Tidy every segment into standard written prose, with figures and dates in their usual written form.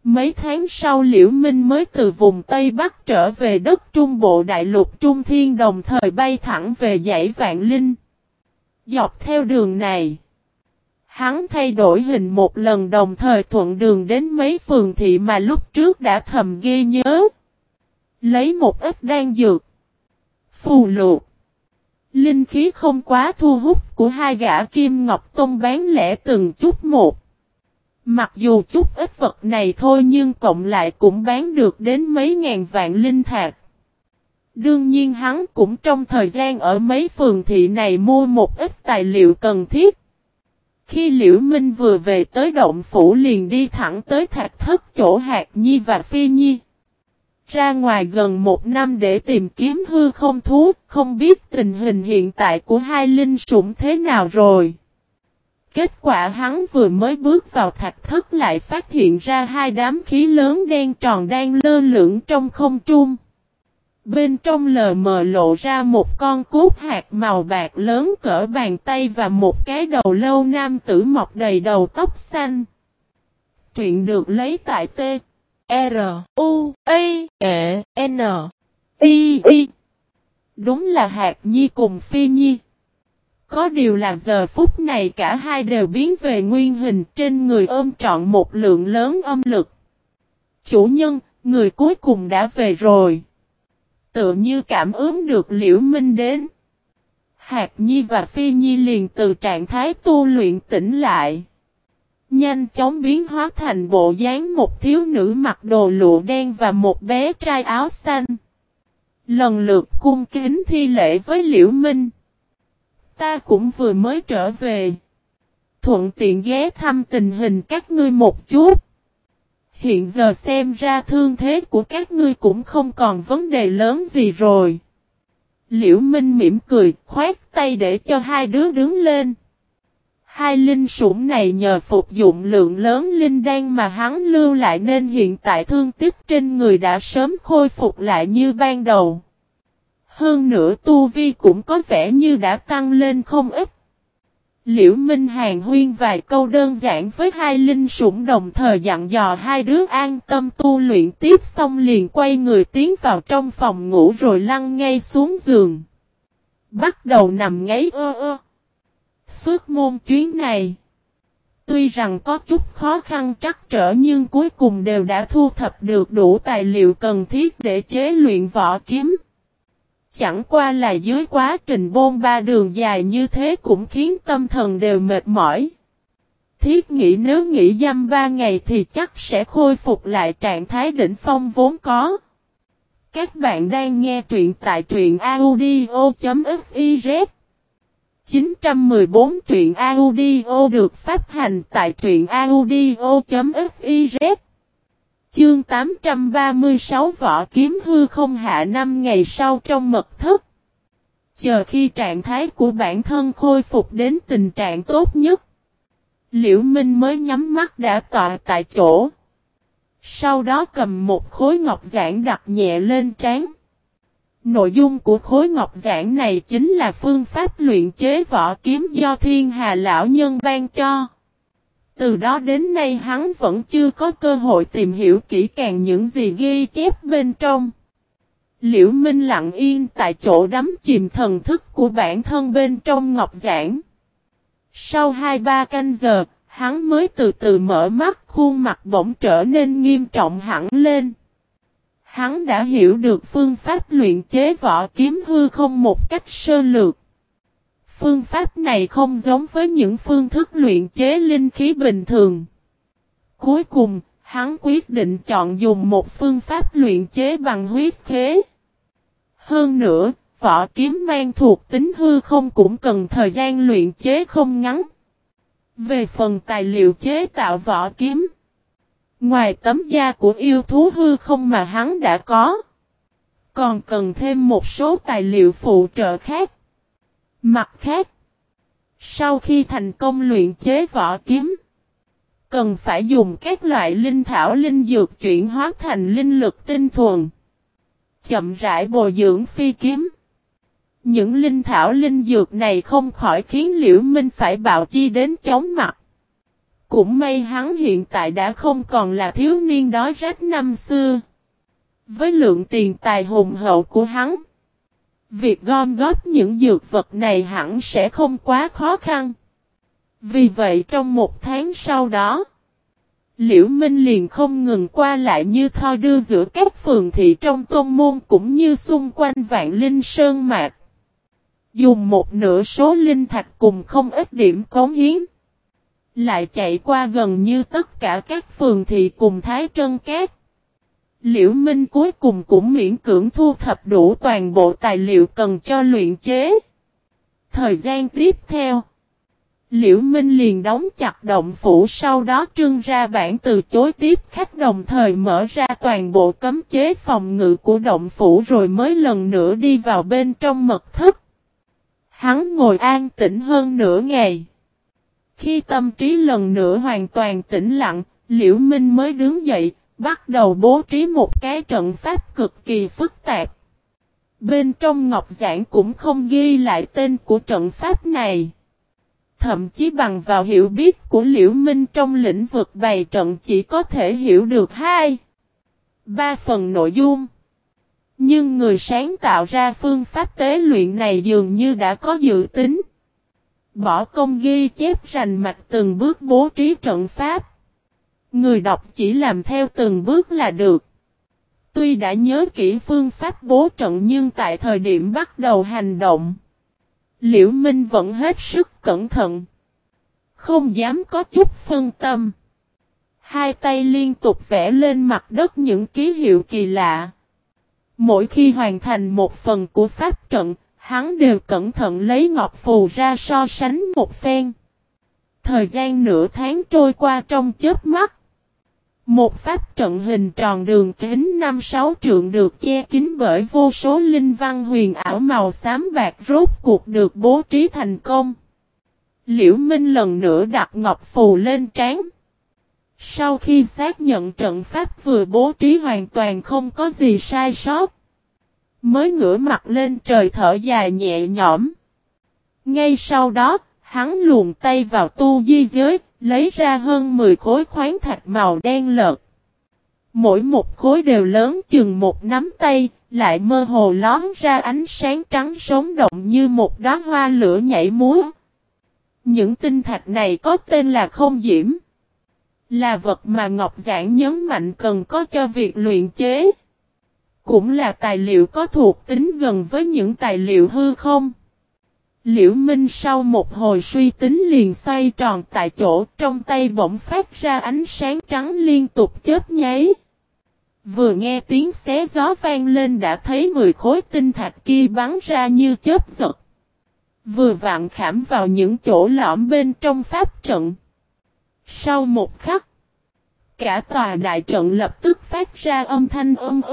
Mấy tháng sau Liễu Minh mới từ vùng Tây Bắc trở về đất Trung Bộ Đại Lục Trung Thiên, đồng thời bay thẳng về dãy Vạn Linh. Dọc theo đường này, hắn thay đổi hình một lần, đồng thời thuận đường đến mấy phường thị mà lúc trước đã thầm ghi nhớ. Lấy một ít đan dược, phù lục, linh khí không quá thu hút của hai gã Kim Ngọc Tông bán lẻ từng chút một. Mặc dù chút ít vật này thôi nhưng cộng lại cũng bán được đến mấy ngàn vạn linh thạch. Đương nhiên hắn cũng trong thời gian ở mấy phường thị này mua một ít tài liệu cần thiết. Khi Liễu Minh vừa về tới động phủ liền đi thẳng tới thạch thất chỗ Hạc Nhi và Phi Nhi. Ra ngoài gần một năm để tìm kiếm hư không thú, không biết tình hình hiện tại của hai linh sủng thế nào rồi. Kết quả hắn vừa mới bước vào thạch thất lại phát hiện ra hai đám khí lớn đen tròn đang lơ lửng trong không trung. Bên trong lờ mờ lộ ra một con cốt hạt màu bạc lớn cỡ bàn tay và một cái đầu lâu nam tử mọc đầy đầu tóc xanh. Truyện được lấy tại T. R. U. A. E. N. I. I. Đúng là Hạc Nhi cùng Phi Nhi. Có điều là giờ phút này cả hai đều biến về nguyên hình, trên người ôm trọn một lượng lớn âm lực. Chủ nhân, người cuối cùng đã về rồi. Tựa như cảm ứng được Liễu Minh đến, Hạc Nhi và Phi Nhi liền từ trạng thái tu luyện tỉnh lại. Nhanh chóng biến hóa thành bộ dáng một thiếu nữ mặc đồ lụa đen và một bé trai áo xanh. Lần lượt cung kính thi lễ với Liễu Minh. Ta cũng vừa mới trở về. Thuận tiện ghé thăm tình hình các ngươi một chút. Hiện giờ xem ra thương thế của các ngươi cũng không còn vấn đề lớn gì rồi. Liễu Minh mỉm cười, khoát tay để cho hai đứa đứng lên. Hai linh sủng này nhờ phục dụng lượng lớn linh đan mà hắn lưu lại nên hiện tại thương tích trên người đã sớm khôi phục lại như ban đầu. Hơn nữa tu vi cũng có vẻ như đã tăng lên không ít. Liễu Minh hàn huyên vài câu đơn giản với hai linh sủng, đồng thời dặn dò hai đứa an tâm tu luyện tiếp, xong liền quay người tiến vào trong phòng ngủ rồi lăn ngay xuống giường. Bắt đầu nằm ngáy Suốt môn chuyến này, tuy rằng có chút khó khăn trắc trở nhưng cuối cùng đều đã thu thập được đủ tài liệu cần thiết để chế luyện võ kiếm. Chẳng qua là dưới quá trình bôn ba đường dài như thế cũng khiến tâm thần đều mệt mỏi. Thiết nghĩ nếu nghỉ dăm 3 ngày thì chắc sẽ khôi phục lại trạng thái đỉnh phong vốn có. Các bạn đang nghe truyện tại truyện audio.fiz 914 truyện audio được phát hành tại truyện audio.fiz. Chương 836 võ kiếm hư không hạ. 5 ngày sau trong mật thất. Chờ khi trạng thái của bản thân khôi phục đến tình trạng tốt nhất, Liễu Minh mới nhắm mắt đã tọa tại chỗ. Sau đó cầm một khối ngọc giản đặt nhẹ lên trán. Nội dung của khối ngọc giản này chính là phương pháp luyện chế võ kiếm do Thiên Hà lão nhân ban cho. Từ đó đến nay hắn vẫn chưa có cơ hội tìm hiểu kỹ càng những gì ghi chép bên trong. Liễu Minh lặng yên tại chỗ đắm chìm thần thức của bản thân bên trong ngọc giản. Sau 2-3 canh giờ, hắn mới từ từ mở mắt, khuôn mặt bỗng trở nên nghiêm trọng hẳn lên. Hắn đã hiểu được phương pháp luyện chế võ kiếm hư không một cách sơ lược. Phương pháp này không giống với những phương thức luyện chế linh khí bình thường. Cuối cùng, hắn quyết định chọn dùng một phương pháp luyện chế bằng huyết khế. Hơn nữa, võ kiếm mang thuộc tính hư không cũng cần thời gian luyện chế không ngắn. Về phần tài liệu chế tạo võ kiếm, ngoài tấm da của yêu thú hư không mà hắn đã có, còn cần thêm một số tài liệu phụ trợ khác. Mặt khác, sau khi thành công luyện chế võ kiếm, cần phải dùng các loại linh thảo linh dược chuyển hóa thành linh lực tinh thuần, chậm rãi bồi dưỡng phi kiếm. Những linh thảo linh dược này không khỏi khiến Liễu Minh phải bạo chi đến chóng mặt. Cũng may hắn hiện tại đã không còn là thiếu niên đói rách năm xưa. Với lượng tiền tài hùng hậu của hắn, việc gom góp những dược vật này hẳn sẽ không quá khó khăn. Vì vậy trong một tháng sau đó, Liễu Minh liền không ngừng qua lại như thoi đưa giữa các phường thị trong tôn môn cũng như xung quanh Vạn Linh Sơn Mạc. Dùng một nửa số linh thạch cùng không ít điểm cống hiến, lại chạy qua gần như tất cả các phường thị cùng Thái Trân Cát. Liễu Minh cuối cùng cũng miễn cưỡng thu thập đủ toàn bộ tài liệu cần cho luyện chế. Thời gian tiếp theo, Liễu Minh liền đóng chặt động phủ, sau đó trưng ra bản từ chối tiếp khách, đồng thời mở ra toàn bộ cấm chế phòng ngự của động phủ rồi mới lần nữa đi vào bên trong mật thất. Hắn ngồi an tĩnh hơn nửa ngày. Khi tâm trí lần nữa hoàn toàn tĩnh lặng, Liễu Minh mới đứng dậy, bắt đầu bố trí một cái trận pháp cực kỳ phức tạp. Bên trong ngọc giản cũng không ghi lại tên của trận pháp này. Thậm chí bằng vào hiểu biết của Liễu Minh trong lĩnh vực bày trận chỉ có thể hiểu được 2-3 phần nội dung. Nhưng người sáng tạo ra phương pháp tế luyện này dường như đã có dự tính. Bỏ công ghi chép rành mạch từng bước bố trí trận pháp. Người đọc chỉ làm theo từng bước là được. Tuy đã nhớ kỹ phương pháp bố trận nhưng tại thời điểm bắt đầu hành động, Liễu Minh vẫn hết sức cẩn thận, không dám có chút phân tâm. Hai tay liên tục vẽ lên mặt đất những ký hiệu kỳ lạ. Mỗi khi hoàn thành một phần của pháp trận, hắn đều cẩn thận lấy ngọc phù ra so sánh một phen. Thời gian nửa tháng trôi qua trong chớp mắt. Một pháp trận hình tròn đường kính 5-6 trượng được che kín bởi vô số linh văn huyền ảo màu xám bạc rốt cuộc được bố trí thành công. Liễu Minh lần nữa đặt ngọc phù lên trán. Sau khi xác nhận trận pháp vừa bố trí hoàn toàn không có gì sai sót, mới ngửa mặt lên trời thở dài nhẹ nhõm. Ngay sau đó, hắn luồn tay vào tu di giới, lấy ra hơn 10 khối khoáng thạch màu đen lợt. Mỗi một khối đều lớn chừng một nắm tay, lại mơ hồ lón ra ánh sáng trắng sống động như một đóa hoa lửa nhảy múa. Những tinh thạch này có tên là không diễm, là vật mà Ngọc Giản nhấn mạnh cần có cho việc luyện chế. Cũng là tài liệu có thuộc tính gần với những tài liệu hư không. Liễu Minh sau một hồi suy tính liền xoay tròn tại chỗ, trong tay bỗng phát ra ánh sáng trắng liên tục chớp nháy. Vừa nghe tiếng xé gió vang lên đã thấy 10 khối tinh thạch kia bắn ra như chớp giật. Vừa vặn khảm vào những chỗ lõm bên trong pháp trận. Sau một khắc, cả tòa đại trận lập tức phát ra âm thanh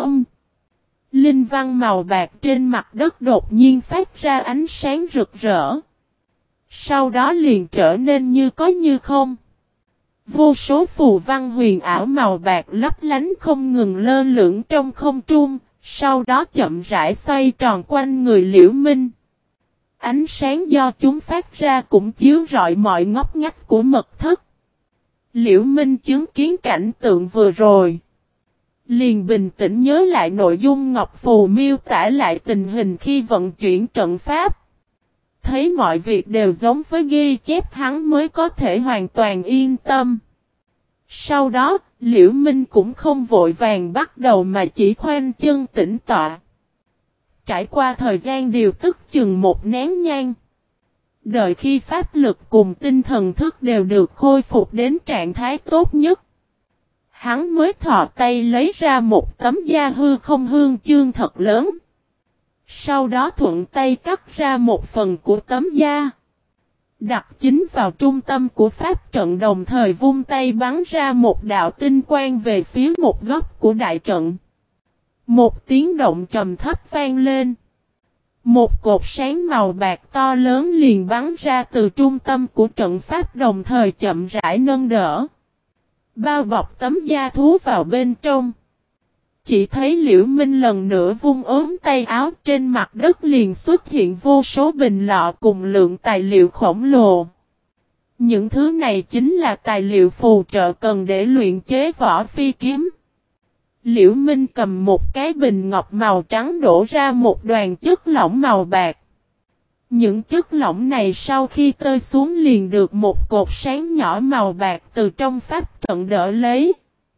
Linh văn màu bạc trên mặt đất đột nhiên phát ra ánh sáng rực rỡ. Sau đó liền trở nên như có như không. Vô số phù văn huyền ảo màu bạc lấp lánh không ngừng lơ lửng trong không trung, sau đó chậm rãi xoay tròn quanh người Liễu Minh. Ánh sáng do chúng phát ra cũng chiếu rọi mọi ngóc ngách của mật thất. Liễu Minh chứng kiến cảnh tượng vừa rồi, liền bình tĩnh nhớ lại nội dung ngọc phù miêu tả lại tình hình khi vận chuyển trận pháp. Thấy mọi việc đều giống với ghi chép hắn mới có thể hoàn toàn yên tâm. Sau đó, Liễu Minh cũng không vội vàng bắt đầu mà chỉ khoanh chân tĩnh tọa. Trải qua thời gian điều tức chừng một nén nhang, đợi khi pháp lực cùng tinh thần thức đều được khôi phục đến trạng thái tốt nhất, hắn mới thò tay lấy ra một tấm da hư không hương chương thật lớn. Sau đó thuận tay cắt ra một phần của tấm da, đặt chính vào trung tâm của pháp trận, đồng thời vung tay bắn ra một đạo tinh quang về phía một góc của đại trận. Một tiếng động trầm thấp vang lên. Một cột sáng màu bạc to lớn liền bắn ra từ trung tâm của trận pháp, đồng thời chậm rãi nâng đỡ, bao bọc tấm da thú vào bên trong. Chỉ thấy Liễu Minh lần nữa vung ốm tay áo, trên mặt đất liền xuất hiện vô số bình lọ cùng lượng tài liệu khổng lồ. Những thứ này chính là tài liệu phù trợ cần để luyện chế võ phi kiếm. Liễu Minh cầm một cái bình ngọc màu trắng đổ ra một đoàn chất lỏng màu bạc. Những chất lỏng này sau khi tơi xuống liền được một cột sáng nhỏ màu bạc từ trong pháp trận đỡ lấy.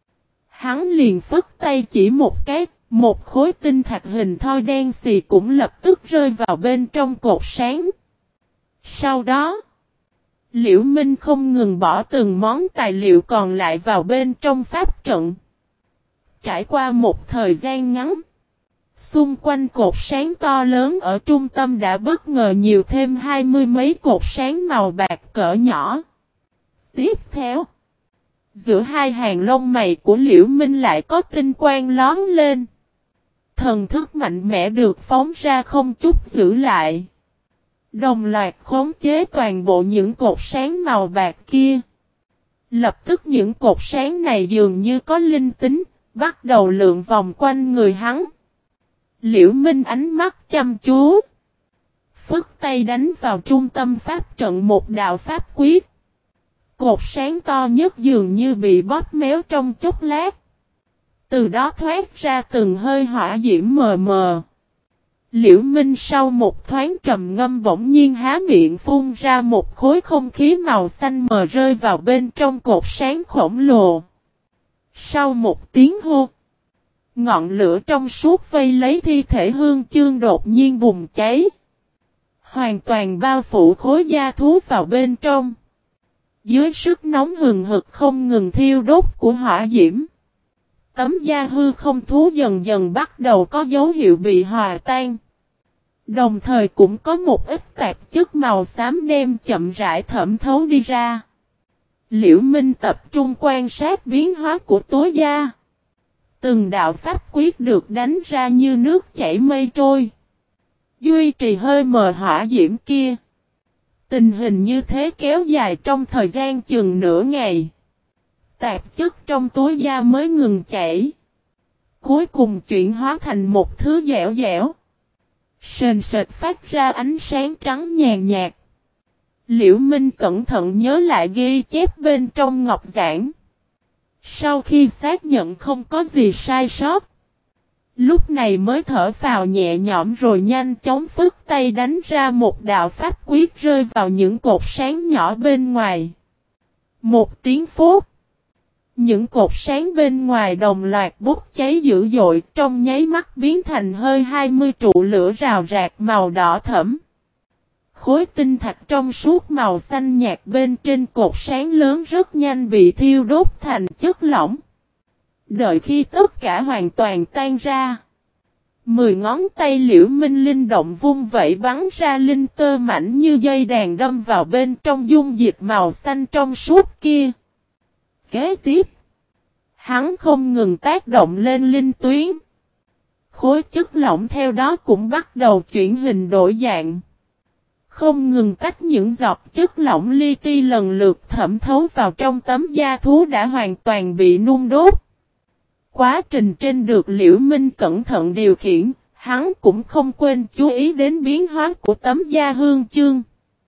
Hắn liền phất tay chỉ một cái, một khối tinh thạch hình thoi đen xì cũng lập tức rơi vào bên trong cột sáng. Sau đó, Liễu Minh không ngừng bỏ từng món tài liệu còn lại vào bên trong pháp trận. Trải qua một thời gian ngắn, xung quanh cột sáng to lớn ở trung tâm đã bất ngờ nhiều thêm 20 mấy cột sáng màu bạc cỡ nhỏ. Tiếp theo, giữa hai hàng lông mày của Liễu Minh lại có tinh quang lóe lên. Thần thức mạnh mẽ được phóng ra không chút giữ lại. Đồng loạt khống chế toàn bộ những cột sáng màu bạc kia. Lập tức những cột sáng này dường như có linh tính, bắt đầu lượn vòng quanh người hắn. Liễu Minh ánh mắt chăm chú. Phất tay đánh vào trung tâm pháp trận một đạo pháp quyết. Cột sáng to nhất dường như bị bóp méo trong chốc lát. Từ đó thoát ra từng hơi hỏa diễm mờ mờ. Liễu Minh sau một thoáng trầm ngâm bỗng nhiên há miệng phun ra một khối không khí màu xanh mờ rơi vào bên trong cột sáng khổng lồ. Sau một tiếng hô, ngọn lửa trong suốt vây lấy thi thể Hương Chương đột nhiên bùng cháy. Hoàn toàn bao phủ khối da thú vào bên trong. Dưới sức nóng hừng hực không ngừng thiêu đốt của hỏa diễm. Tấm da hư không thú dần dần bắt đầu có dấu hiệu bị hòa tan. Đồng thời cũng có một ít tạp chất màu xám đen chậm rãi thẩm thấu đi ra. Liễu Minh tập trung quan sát biến hóa của tối da. Từng đạo pháp quyết được đánh ra như nước chảy mây trôi. Duy trì hơi mờ hỏa diễm kia. Tình hình như thế kéo dài trong thời gian chừng nửa ngày. Tạp chất trong túi da mới ngừng chảy. Cuối cùng chuyển hóa thành một thứ dẻo dẻo. Sền sệt phát ra ánh sáng trắng nhàn nhạt. Liễu Minh cẩn thận nhớ lại ghi chép bên trong ngọc giản. Sau khi xác nhận không có gì sai sót. Lúc này mới thở phào nhẹ nhõm rồi nhanh chóng phất tay đánh ra một đạo pháp quyết rơi vào những cột sáng nhỏ bên ngoài. Một tiếng phốt. Những cột sáng bên ngoài đồng loạt bốc cháy dữ dội trong nháy mắt biến thành hơi 20 trụ lửa rào rạc màu đỏ thẫm. Khối tinh thạch trong suốt màu xanh nhạt bên trên cột sáng lớn rất nhanh bị thiêu đốt thành chất lỏng. Đợi khi tất cả hoàn toàn tan ra. 10 ngón tay Liễu Minh linh động vung vẩy bắn ra linh tơ mảnh như dây đàn đâm vào bên trong dung dịch màu xanh trong suốt kia. Kế tiếp, hắn không ngừng tác động lên linh tuyến. Khối chất lỏng theo đó cũng bắt đầu chuyển hình đổi dạng. Không ngừng tách những giọt chất lỏng li ti lần lượt thẩm thấu vào trong tấm da thú đã hoàn toàn bị nung đốt. Quá trình trên được Liễu Minh cẩn thận điều khiển, hắn cũng không quên chú ý đến biến hóa của tấm da Hương Chương.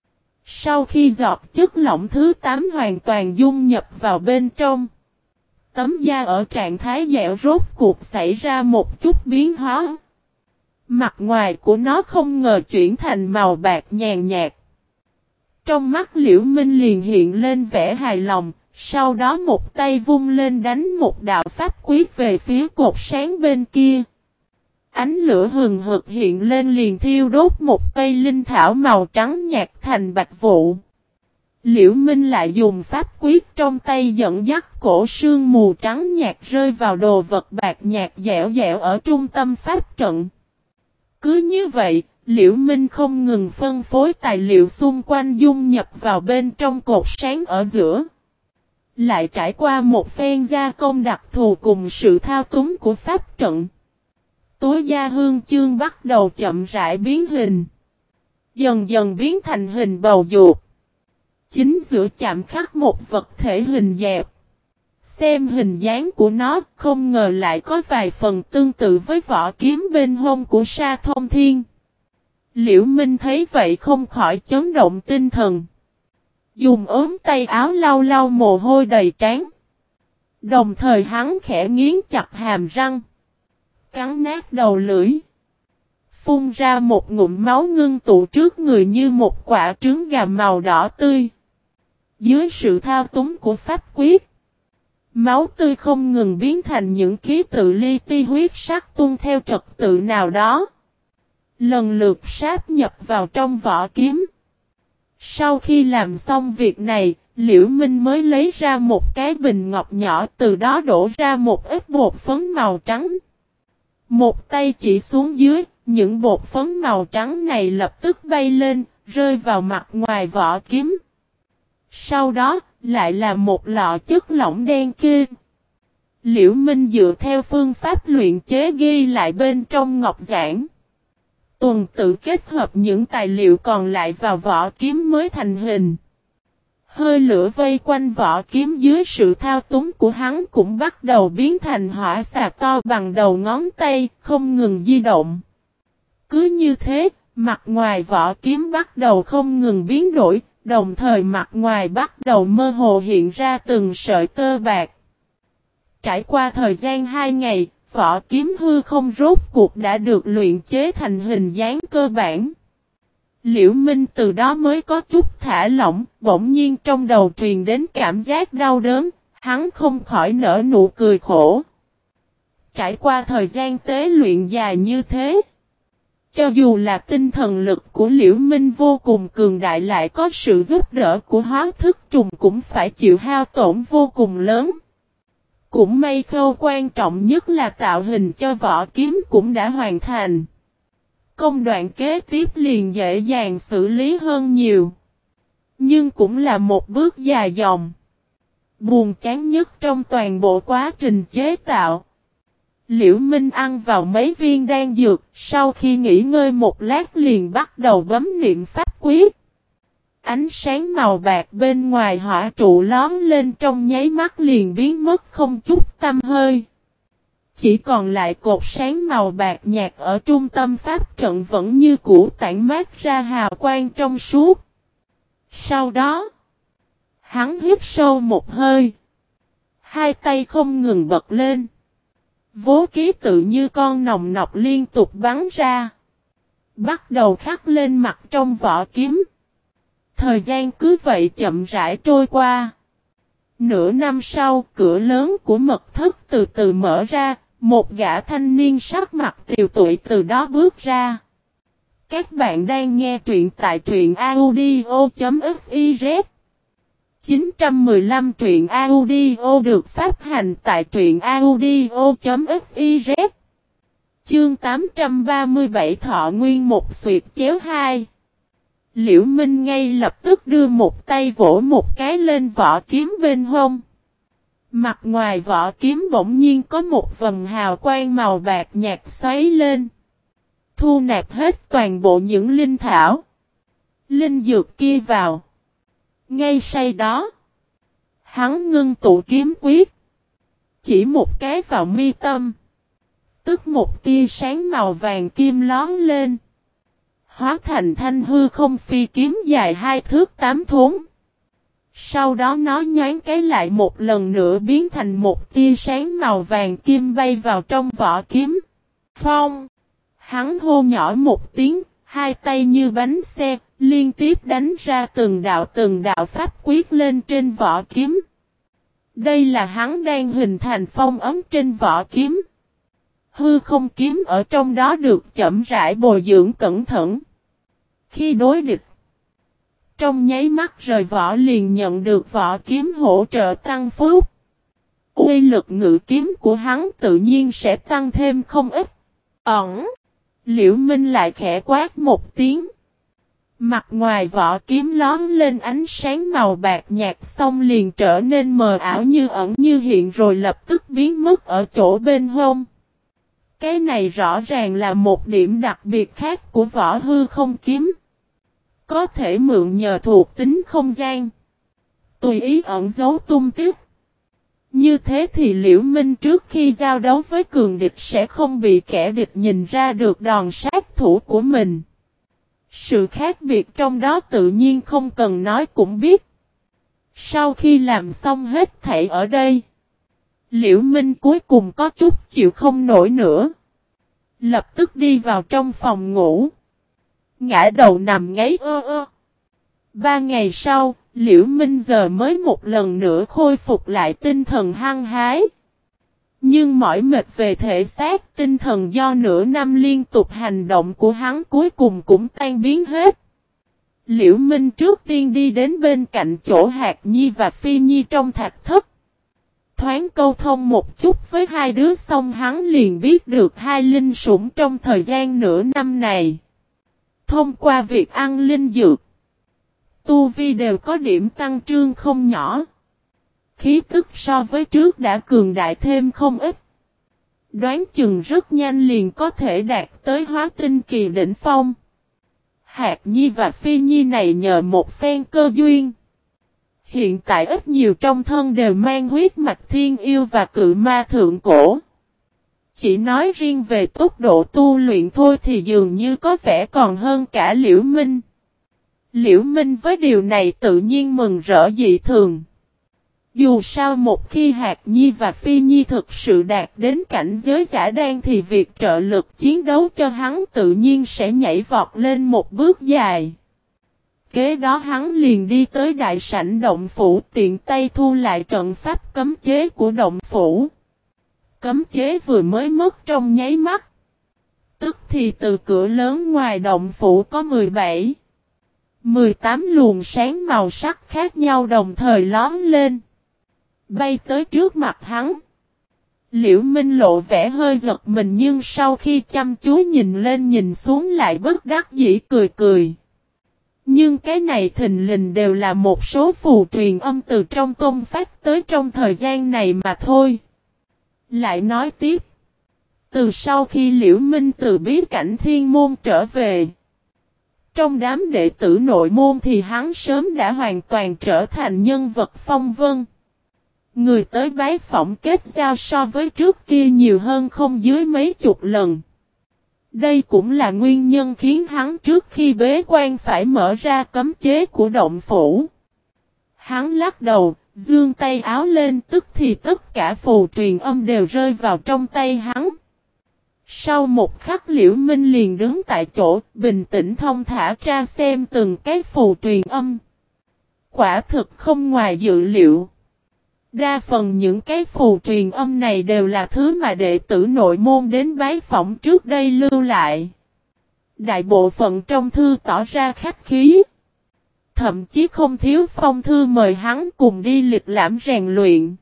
Sau khi giọt chất lỏng thứ 8 hoàn toàn dung nhập vào bên trong, tấm da ở trạng thái dẻo rốt cuộc xảy ra một chút biến hóa. Mặt ngoài của nó không ngờ chuyển thành màu bạc nhàn nhạt. Trong mắt Liễu Minh liền hiện lên vẻ hài lòng, sau đó một tay vung lên đánh một đạo pháp quyết về phía cột sáng bên kia. Ánh lửa hừng hực hiện lên liền thiêu đốt một cây linh thảo màu trắng nhạt thành bạch vụ. Liễu Minh lại dùng pháp quyết trong tay dẫn dắt cổ sương mù trắng nhạt rơi vào đồ vật bạc nhạt dẻo dẻo ở trung tâm pháp trận. Cứ như vậy, Liễu Minh không ngừng phân phối tài liệu xung quanh dung nhập vào bên trong cột sáng ở giữa. Lại trải qua một phen gia công đặc thù cùng sự thao túng của pháp trận. Tối da Hương Chương bắt đầu chậm rãi biến hình. Dần dần biến thành hình bầu dục. Chính giữa chạm khắc một vật thể hình dẹp. Xem hình dáng của nó không ngờ lại có vài phần tương tự với vỏ kiếm bên hông của Sa Thông Thiên. Liễu Minh thấy vậy không khỏi chấn động tinh thần. Dùng ốm tay áo lau lau mồ hôi đầy trán. Đồng thời hắn khẽ nghiến chặt hàm răng. Cắn nát đầu lưỡi. Phun ra một ngụm máu ngưng tụ trước người như một quả trứng gà màu đỏ tươi. Dưới sự thao túng của pháp quyết. Máu tươi không ngừng biến thành những ký tự li ti huyết sắc tuôn theo trật tự nào đó. Lần lượt sáp nhập vào trong vỏ kiếm. Sau khi làm xong việc này, Liễu Minh mới lấy ra một cái bình ngọc nhỏ, từ đó đổ ra một ít bột phấn màu trắng. Một tay chỉ xuống dưới, những bột phấn màu trắng này lập tức bay lên, rơi vào mặt ngoài vỏ kiếm. Sau đó, lại là một lọ chất lỏng đen kia. Liễu Minh dựa theo phương pháp luyện chế ghi lại bên trong ngọc giản. Tuần tự kết hợp những tài liệu còn lại vào vỏ kiếm mới thành hình. Hơi lửa vây quanh vỏ kiếm dưới sự thao túng của hắn cũng bắt đầu biến thành hỏa xà to bằng đầu ngón tay, không ngừng di động. Cứ như thế, mặt ngoài vỏ kiếm bắt đầu không ngừng biến đổi, đồng thời mặt ngoài bắt đầu mơ hồ hiện ra từng sợi tơ bạc. Trải qua thời gian 2 ngày, vỏ kiếm hư không rốt cuộc đã được luyện chế thành hình dáng cơ bản. Liễu Minh từ đó mới có chút thả lỏng, bỗng nhiên trong đầu truyền đến cảm giác đau đớn, hắn không khỏi nở nụ cười khổ. Trải qua thời gian tế luyện dài như thế, cho dù là tinh thần lực của Liễu Minh vô cùng cường đại lại có sự giúp đỡ của hóa thức trùng cũng phải chịu hao tổn vô cùng lớn. Cũng may khâu quan trọng nhất là tạo hình cho vỏ kiếm cũng đã hoàn thành. Công đoạn kế tiếp liền dễ dàng xử lý hơn nhiều. Nhưng cũng là một bước dài dòng. Buồn chán nhất trong toàn bộ quá trình chế tạo. Liễu Minh ăn vào mấy viên đan dược, sau khi nghỉ ngơi một lát liền bắt đầu bấm niệm pháp quyết. Ánh sáng màu bạc bên ngoài hỏa trụ lóm lên trong nháy mắt liền biến mất không chút tăm hơi. Chỉ còn lại cột sáng màu bạc nhạt ở trung tâm pháp trận vẫn như cũ tản mát ra hào quang trong suốt. Sau đó, hắn hít sâu một hơi. Hai tay không ngừng bật lên. Vố ký tự như con nòng nọc liên tục bắn ra. Bắt đầu khắc lên mặt trong vỏ kiếm. Thời gian cứ vậy chậm rãi trôi qua. Nửa năm sau, cửa lớn của mật thất từ từ mở ra, một gã thanh niên sắc mặt tiều tụy từ đó bước ra. Các bạn đang nghe truyện tại truyện audio.fiz 915 truyện audio được phát hành tại truyện audio.fiz. Chương 837 Thọ Nguyên một xuyệt chéo 2. Liễu Minh ngay lập tức đưa một tay vỗ một cái lên vỏ kiếm bên hông. Mặt ngoài vỏ kiếm bỗng nhiên có một vầng hào quang màu bạc nhạt xoáy lên. Thu nạp hết toàn bộ những linh thảo, linh dược kia vào. Ngay sau đó, hắn ngưng tụ kiếm quyết. Chỉ một cái vào mi tâm. Tức một tia sáng màu vàng kim lón lên. Hóa thành thanh hư không phi kiếm dài 2 thước 8 thốn. Sau đó nó nhoáng cái lại một lần nữa biến thành một tia sáng màu vàng kim bay vào trong vỏ kiếm. Phong! Hắn hô nhỏ một tiếng, hai tay như bánh xe, liên tiếp đánh ra từng đạo pháp quyết lên trên vỏ kiếm. Đây là hắn đang hình thành phong ấm trên vỏ kiếm. Hư không kiếm ở trong đó được chậm rãi bồi dưỡng cẩn thận. Khi đối địch, trong nháy mắt rời vỏ liền nhận được vỏ kiếm hỗ trợ tăng phúc. Uy lực ngự kiếm của hắn tự nhiên sẽ tăng thêm không ít. Liễu Minh lại khẽ quát một tiếng. Mặt ngoài vỏ kiếm lóm lên ánh sáng màu bạc nhạt xong liền trở nên mờ ảo như ẩn như hiện rồi lập tức biến mất ở chỗ bên hông. Cái này rõ ràng là một điểm đặc biệt khác của vỏ hư không kiếm. Có thể mượn nhờ thuộc tính không gian. Tùy ý ẩn giấu tung tích. Như thế thì Liễu Minh trước khi giao đấu với cường địch sẽ không bị kẻ địch nhìn ra được đòn sát thủ của mình. Sự khác biệt trong đó tự nhiên không cần nói cũng biết. Sau khi làm xong hết thảy ở đây, Liễu Minh cuối cùng có chút chịu không nổi nữa. Lập tức đi vào trong phòng ngủ. Ngã đầu nằm ngáy ơ ơ. 3 ngày sau, Liễu Minh giờ mới một lần nữa khôi phục lại tinh thần hăng hái. Nhưng mỏi mệt về thể xác, tinh thần do nửa năm liên tục hành động của hắn cuối cùng cũng tan biến hết. Liễu Minh trước tiên đi đến bên cạnh chỗ Hạc Nhi và Phi Nhi trong thạch thất. Thoáng câu thông một chút với hai đứa xong hắn liền biết được hai linh sủng trong thời gian nửa năm này. Thông qua việc ăn linh dược, tu vi đều có điểm tăng trương không nhỏ. Khí tức so với trước đã cường đại thêm không ít. Đoán chừng rất nhanh liền có thể đạt tới hóa tinh kỳ đỉnh phong. Hạc Nhi và Phi Nhi này nhờ một phen cơ duyên. Hiện tại ít nhiều trong thân đều mang huyết mạch thiên yêu và cự ma thượng cổ. Chỉ nói riêng về tốc độ tu luyện thôi thì dường như có vẻ còn hơn cả Liễu Minh. Liễu Minh với điều này tự nhiên mừng rỡ dị thường. Dù sao một khi Hạc Nhi và Phi Nhi thực sự đạt đến cảnh giới giả đan thì việc trợ lực chiến đấu cho hắn tự nhiên sẽ nhảy vọt lên một bước dài. Kế đó hắn liền đi tới đại sảnh động phủ tiện tay thu lại trận pháp cấm chế của động phủ. Cấm chế vừa mới mất trong nháy mắt. Tức thì từ cửa lớn ngoài động phủ có 18 luồng sáng màu sắc khác nhau đồng thời lóm lên. Bay tới trước mặt hắn. Liễu Minh lộ vẻ hơi giật mình nhưng sau khi chăm chú nhìn lên nhìn xuống lại bất đắc dĩ cười cười. Nhưng cái này thình lình đều là một số phù truyền âm từ trong tôn phát tới trong thời gian này mà thôi. Lại nói tiếp. Từ sau khi Liễu Minh từ bí cảnh thiên môn trở về. Trong đám đệ tử nội môn thì hắn sớm đã hoàn toàn trở thành nhân vật phong vân. Người tới bái phỏng kết giao so với trước kia nhiều hơn không dưới mấy chục lần. Đây cũng là nguyên nhân khiến hắn trước khi bế quan phải mở ra cấm chế của động phủ. Hắn lắc đầu, giương tay áo lên tức thì tất cả phù truyền âm đều rơi vào trong tay hắn. Sau một khắc Liễu Minh liền đứng tại chỗ, bình tĩnh thông thả tra xem từng cái phù truyền âm. Quả thực không ngoài dự liệu. Đa phần những cái phù truyền âm này đều là thứ mà đệ tử nội môn đến bái phỏng trước đây lưu lại. Đại bộ phận trong thư tỏ ra khách khí. Thậm chí không thiếu phong thư mời hắn cùng đi lịch lãm rèn luyện.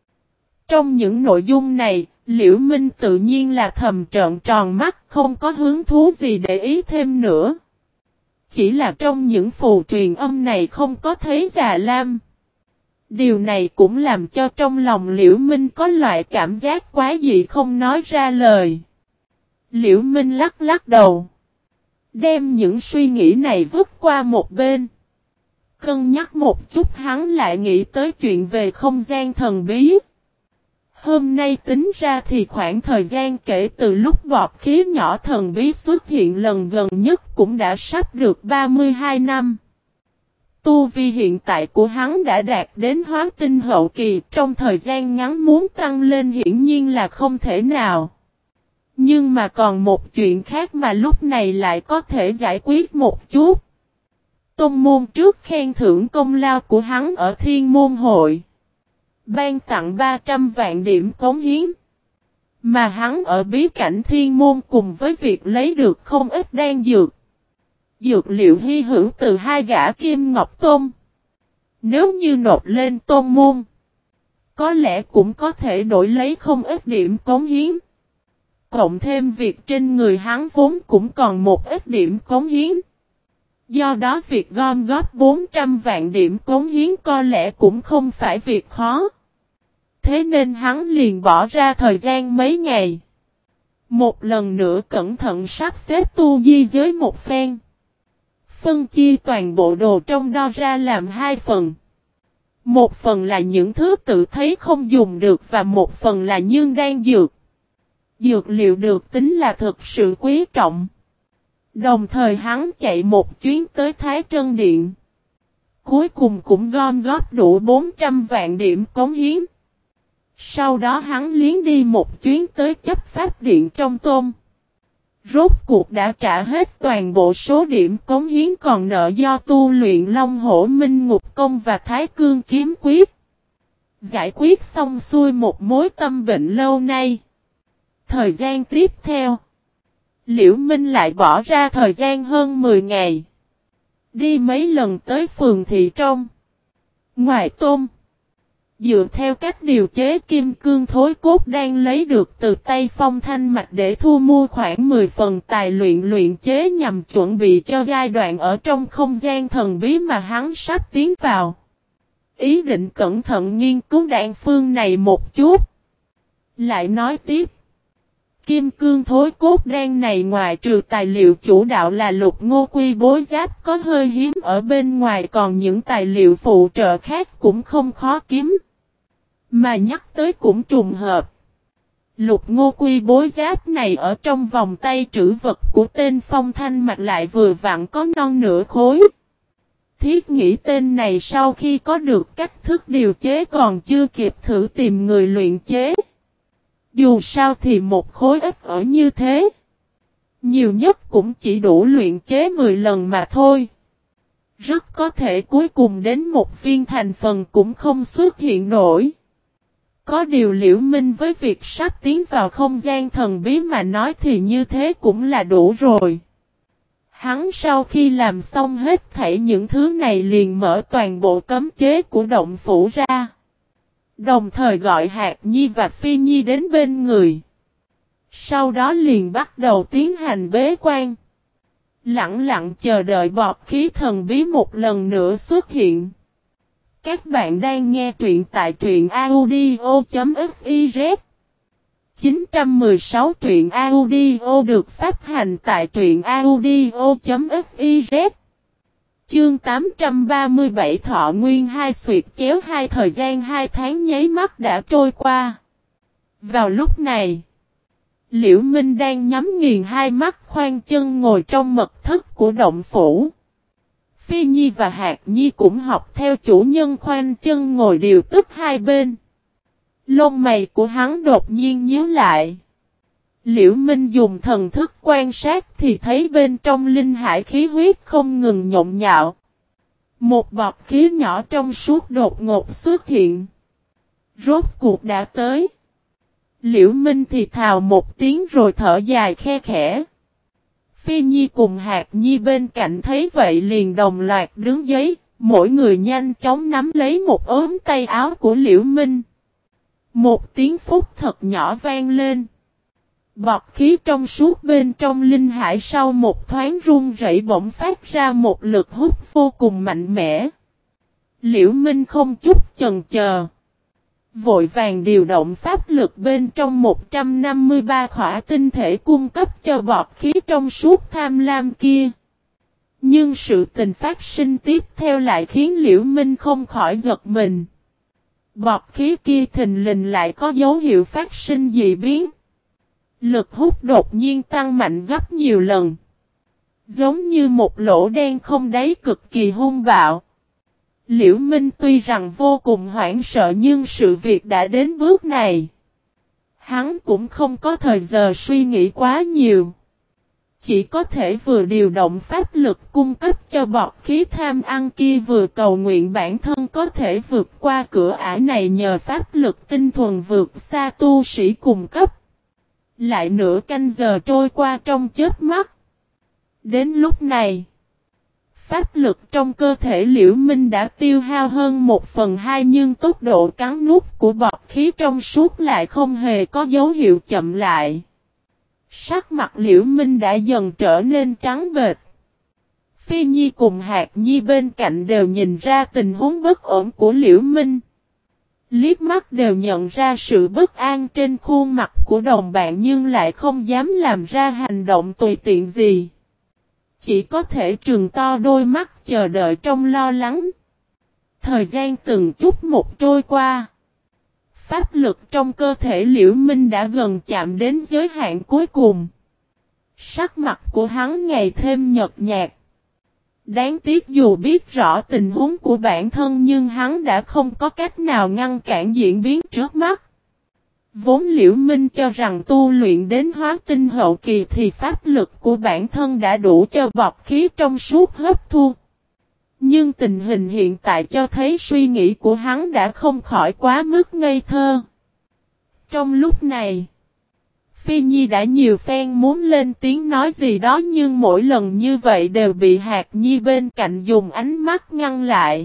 Trong những nội dung này, Liễu Minh tự nhiên là thầm trợn tròn mắt không có hứng thú gì để ý thêm nữa. Chỉ là trong những phù truyền âm này không có thấy Già Lam. Điều này cũng làm cho trong lòng Liễu Minh có loại cảm giác quá dị không nói ra lời. Liễu Minh lắc lắc đầu. Đem những suy nghĩ này vứt qua một bên. Cân nhắc một chút hắn lại nghĩ tới chuyện về không gian thần bí. Hôm nay tính ra thì khoảng thời gian kể từ lúc bọt khí nhỏ thần bí xuất hiện lần gần nhất cũng đã sắp được 32 năm. Tu vi hiện tại của hắn đã đạt đến hóa tinh hậu kỳ, trong thời gian ngắn muốn tăng lên hiển nhiên là không thể nào. Nhưng mà còn một chuyện khác mà lúc này lại có thể giải quyết một chút. Tôn môn trước khen thưởng công lao của hắn ở Thiên Môn Hội. Ban tặng 300 vạn điểm cống hiến. Mà hắn ở bí cảnh Thiên Môn cùng với việc lấy được không ít đan dược. Dược liệu hy hữu từ hai gã Kim Ngọc Tôn. Nếu như nộp lên Tôn môn, có lẽ cũng có thể đổi lấy không ít điểm cống hiến. Cộng thêm việc trên người hắn vốn cũng còn một ít điểm cống hiến. Do đó việc gom góp 400 vạn điểm cống hiến có lẽ cũng không phải việc khó. Thế nên hắn liền bỏ ra thời gian mấy ngày. Một lần nữa cẩn thận sắp xếp tu di giới một phen. Phân chia toàn bộ đồ trong đo ra làm hai phần. Một phần là những thứ tự thấy không dùng được và một phần là nhưng đang dược. Dược liệu được tính là thực sự quý trọng. Đồng thời hắn chạy một chuyến tới Thái Trân Điện. Cuối cùng cũng gom góp đủ 400 vạn điểm cống hiến. Sau đó hắn liếng đi một chuyến tới chấp pháp điện trong Tôn. Rốt cuộc đã trả hết toàn bộ số điểm cống hiến còn nợ do tu luyện Long Hổ Minh Ngục Công và Thái Cương Kiếm Quyết. Giải quyết xong xuôi một mối tâm bệnh lâu nay. Thời gian tiếp theo, Liễu Minh lại bỏ ra thời gian hơn 10 ngày. Đi mấy lần tới phường thị trong. Ngoài Tôn, dựa theo cách điều chế kim cương thối cốt đang lấy được từ tay Phong Thanh Mạch để thu mua khoảng 10 phần tài luyện chế nhằm chuẩn bị cho giai đoạn ở trong không gian thần bí mà hắn sắp tiến vào. Ý định cẩn thận nghiên cứu đan phương này một chút. Lại nói tiếp. Kim cương thối cốt đan này ngoài trừ tài liệu chủ đạo là lục ngô quy bối giáp có hơi hiếm ở bên ngoài còn những tài liệu phụ trợ khác cũng không khó kiếm. Mà nhắc tới cũng trùng hợp. Lục ngô quy bối giáp này ở trong vòng tay trữ vật của tên Phong Thanh Mạch lại vừa vặn có non nửa khối. Thiết nghĩ tên này sau khi có được cách thức điều chế còn chưa kịp thử tìm người luyện chế. Dù sao thì một khối ít ở như thế. Nhiều nhất cũng chỉ đủ luyện chế 10 lần mà thôi. Rất có thể cuối cùng đến một viên thành phần cũng không xuất hiện nổi. Có điều Liễu Minh với việc sắp tiến vào không gian thần bí mà nói thì như thế cũng là đủ rồi. Hắn sau khi làm xong hết thảy những thứ này liền mở toàn bộ cấm chế của động phủ ra. Đồng thời gọi Hạc Nhi và Phi Nhi đến bên người. Sau đó liền bắt đầu tiến hành bế quan. Lặng lặng chờ đợi bọt khí thần bí một lần nữa xuất hiện. Các bạn đang nghe truyện tại truyện audio.fiz 916 truyện audio được phát hành tại truyện audio.fiz. Chương 837 thọ nguyên hai xuyệt chéo hai thời gian 2 tháng nháy mắt đã trôi qua. Vào lúc này, Liễu Minh đang nhắm nghiền hai mắt khoanh chân ngồi trong mật thất của động phủ. Phi Nhi và Hạc Nhi cũng học theo chủ nhân khoanh chân ngồi điều tức hai bên. Lông mày của hắn đột nhiên nhíu lại. Liễu Minh dùng thần thức quan sát thì thấy bên trong linh hải khí huyết không ngừng nhộn nhạo. Một bọt khí nhỏ trong suốt đột ngột xuất hiện. Rốt cuộc đã tới. Liễu Minh thì thào một tiếng rồi thở dài khe khẽ. Phi Nhi cùng Hạc Nhi bên cạnh thấy vậy liền đồng loạt đứng dậy, mỗi người nhanh chóng nắm lấy một ốm tay áo của Liễu Minh. Một tiếng phúc thật nhỏ vang lên. Bọt khí trong suốt bên trong linh hải sau một thoáng rung rẩy bỗng phát ra một lực hút vô cùng mạnh mẽ. Liễu Minh không chút chần chờ. Vội vàng điều động pháp lực bên trong 153 khỏa tinh thể cung cấp cho bọt khí trong suốt tham lam kia. Nhưng sự tình phát sinh tiếp theo lại khiến Liễu Minh không khỏi giật mình. Bọt khí kia thình lình lại có dấu hiệu phát sinh dị biến. Lực hút đột nhiên tăng mạnh gấp nhiều lần. Giống như một lỗ đen không đáy cực kỳ hung bạo. Liễu Minh tuy rằng vô cùng hoảng sợ nhưng sự việc đã đến bước này. Hắn cũng không có thời giờ suy nghĩ quá nhiều. Chỉ có thể vừa điều động pháp lực cung cấp cho bọt khí tham ăn kia vừa cầu nguyện bản thân có thể vượt qua cửa ải này nhờ pháp lực tinh thuần vượt xa tu sĩ cùng cấp. Lại nửa canh giờ trôi qua trong chớp mắt. Đến lúc này, pháp lực trong cơ thể Liễu Minh đã tiêu hao hơn 1/2 nhưng tốc độ cắn nuốt của bọt khí trong suốt lại không hề có dấu hiệu chậm lại. Sắc mặt Liễu Minh đã dần trở nên trắng bệch. Phi Nhi cùng Hạc Nhi bên cạnh đều nhìn ra tình huống bất ổn của Liễu Minh. Liếc mắt đều nhận ra sự bất an trên khuôn mặt của đồng bạn nhưng lại không dám làm ra hành động tùy tiện gì. Chỉ có thể trừng to đôi mắt chờ đợi trong lo lắng. Thời gian từng chút một trôi qua. Pháp lực trong cơ thể Liễu Minh đã gần chạm đến giới hạn cuối cùng. Sắc mặt của hắn ngày thêm nhợt nhạt. Đáng tiếc dù biết rõ tình huống của bản thân nhưng hắn đã không có cách nào ngăn cản diễn biến trước mắt. Vốn Liễu Minh cho rằng tu luyện đến hóa tinh hậu kỳ thì pháp lực của bản thân đã đủ cho bọt khí trong suốt hấp thu. Nhưng tình hình hiện tại cho thấy suy nghĩ của hắn đã không khỏi quá mức ngây thơ. Trong lúc này, Phi Nhi đã nhiều phen muốn lên tiếng nói gì đó nhưng mỗi lần như vậy đều bị Hạc Nhi bên cạnh dùng ánh mắt ngăn lại.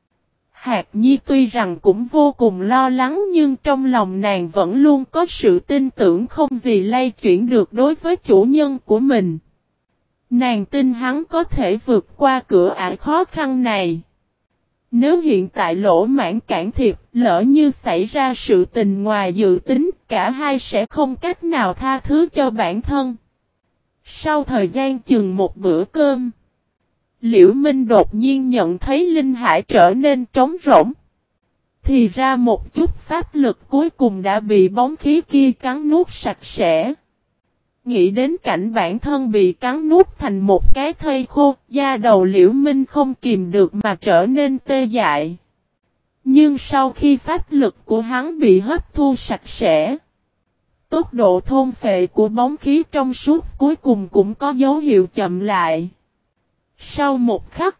Hạc Nhi tuy rằng cũng vô cùng lo lắng nhưng trong lòng nàng vẫn luôn có sự tin tưởng không gì lay chuyển được đối với chủ nhân của mình. Nàng tin hắn có thể vượt qua cửa ải khó khăn này. Nếu hiện tại lỗ mãn cản thiệp, lỡ như xảy ra sự tình ngoài dự tính, cả hai sẽ không cách nào tha thứ cho bản thân. Sau thời gian chừng một bữa cơm, Liễu Minh đột nhiên nhận thấy linh hải trở nên trống rỗng. Thì ra một chút pháp lực cuối cùng đã bị bóng khí kia cắn nuốt sạch sẽ. Nghĩ đến cảnh bản thân bị cắn nuốt thành một cái thây khô, da đầu Liễu Minh không kìm được mà trở nên tê dại. Nhưng sau khi pháp lực của hắn bị hấp thu sạch sẽ, tốc độ thôn phệ của bóng khí trong suốt cuối cùng cũng có dấu hiệu chậm lại. Sau một khắc,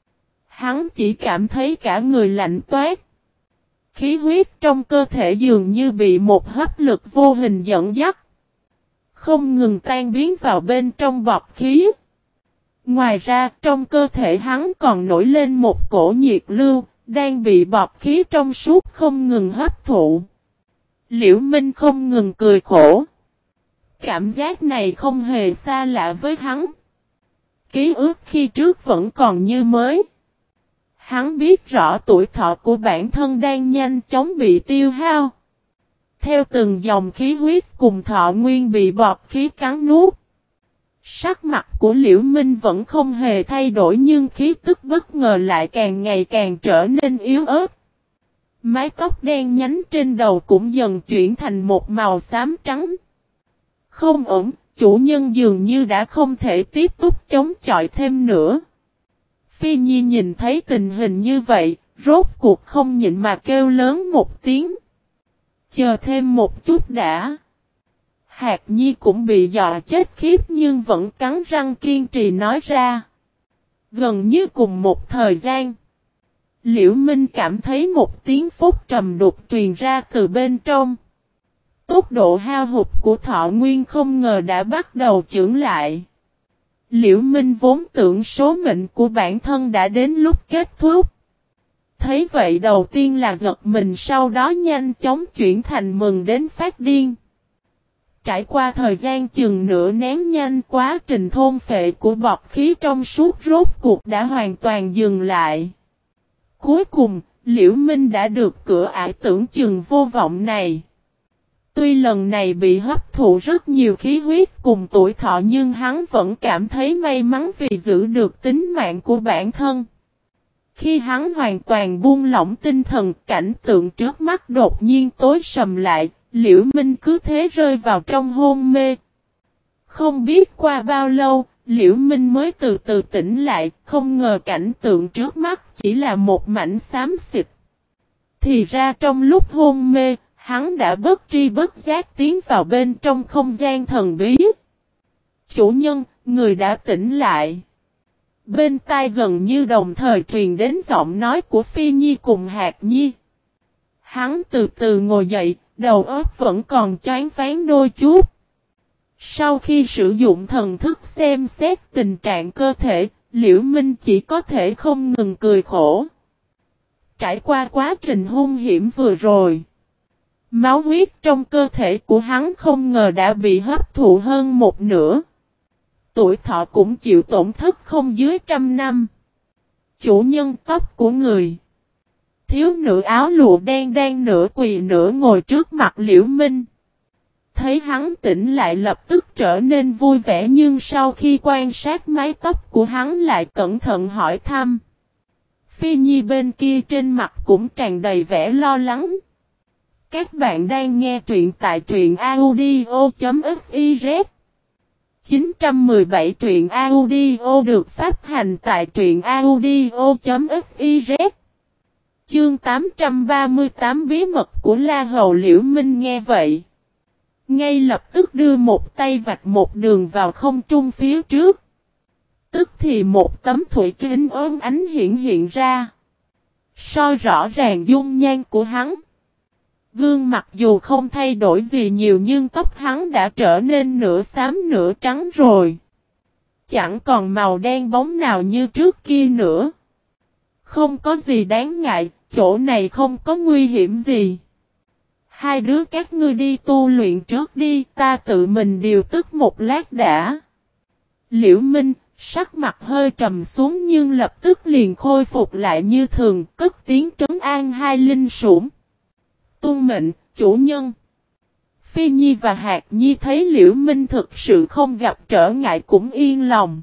hắn chỉ cảm thấy cả người lạnh toát. Khí huyết trong cơ thể dường như bị một hấp lực vô hình dẫn dắt, không ngừng tan biến vào bên trong bọt khí. Ngoài ra, trong cơ thể hắn còn nổi lên một cổ nhiệt lưu, đang bị bọt khí trong suốt không ngừng hấp thụ. Liễu Minh không ngừng cười khổ. Cảm giác này không hề xa lạ với hắn. Ký ức khi trước vẫn còn như mới. Hắn biết rõ tuổi thọ của bản thân đang nhanh chóng bị tiêu hao. Theo từng dòng khí huyết cùng thọ nguyên bị bọt khí cắn nuốt. Sắc mặt của Liễu Minh vẫn không hề thay đổi nhưng khí tức bất ngờ lại càng ngày càng trở nên yếu ớt. Mái tóc đen nhánh trên đầu cũng dần chuyển thành một màu xám trắng. Không ổn, chủ nhân dường như đã không thể tiếp tục chống chọi thêm nữa. Phi Nhi nhìn thấy tình hình như vậy, rốt cuộc không nhịn mà kêu lớn một tiếng. Chờ thêm một chút đã. Hạc Nhi cũng bị dọa chết khiếp nhưng vẫn cắn răng kiên trì nói ra. Gần như cùng một thời gian, Liễu Minh cảm thấy một tiếng phúc trầm đục truyền ra từ bên trong. Tốc độ hao hụt của thọ nguyên không ngờ đã bắt đầu chững lại. Liễu Minh vốn tưởng số mệnh của bản thân đã đến lúc kết thúc. Thấy vậy đầu tiên là giật mình, sau đó nhanh chóng chuyển thành mừng đến phát điên. Trải qua thời gian chừng nửa nén nhanh, quá trình thôn phệ của bọt khí trong suốt rốt cuộc đã hoàn toàn dừng lại. Cuối cùng, Liễu Minh đã được cửa ải tưởng chừng vô vọng này. Tuy lần này bị hấp thụ rất nhiều khí huyết cùng tuổi thọ nhưng hắn vẫn cảm thấy may mắn vì giữ được tính mạng của bản thân. Khi hắn hoàn toàn buông lỏng tinh thần, cảnh tượng trước mắt đột nhiên tối sầm lại, Liễu Minh cứ thế rơi vào trong hôn mê. Không biết qua bao lâu, Liễu Minh mới từ từ tỉnh lại, không ngờ cảnh tượng trước mắt chỉ là một mảnh xám xịt. Thì ra trong lúc hôn mê, hắn đã bất tri bất giác tiến vào bên trong không gian thần bí. Chủ nhân, người đã tỉnh lại. Bên tai gần như đồng thời truyền đến giọng nói của Phi Nhi cùng Hạc Nhi. Hắn từ từ ngồi dậy, đầu óc vẫn còn choáng váng đôi chút. Sau khi sử dụng thần thức xem xét tình trạng cơ thể, Liễu Minh chỉ có thể không ngừng cười khổ. Trải qua quá trình hung hiểm vừa rồi, máu huyết trong cơ thể của hắn không ngờ đã bị hấp thụ hơn một nửa. Tuổi thọ cũng chịu tổn thất không dưới 100 năm. Chủ nhân, tóc của người. Thiếu nữ áo lụa đen đang nửa quỳ nửa ngồi trước mặt Liễu Minh. Thấy hắn tỉnh lại lập tức trở nên vui vẻ nhưng sau khi quan sát mái tóc của hắn lại cẩn thận hỏi thăm. Phi Nhi bên kia trên mặt cũng tràn đầy vẻ lo lắng. Các bạn đang nghe truyện tại truyện audio.fiz. 917 truyện audio được phát hành tại truyện audio.fiz. Chương 838 bí mật của La Hầu. Liễu Minh nghe vậy, ngay lập tức đưa một tay vạch một đường vào không trung phía trước. Tức thì một tấm thủy kính ốm ánh hiện ra, soi rõ ràng dung nhan của hắn. Gương mặt dù không thay đổi gì nhiều nhưng tóc hắn đã trở nên nửa xám nửa trắng rồi. Chẳng còn màu đen bóng nào như trước kia nữa. Không có gì đáng ngại, chỗ này không có nguy hiểm gì. Hai đứa các ngươi đi tu luyện trước đi, ta tự mình điều tức một lát đã. Liễu Minh, sắc mặt hơi trầm xuống nhưng lập tức liền khôi phục lại như thường, cất tiếng trấn an hai linh sủng. Tuân mệnh, chủ nhân. Phi Nhi và Hạc Nhi thấy Liễu Minh thực sự không gặp trở ngại cũng yên lòng.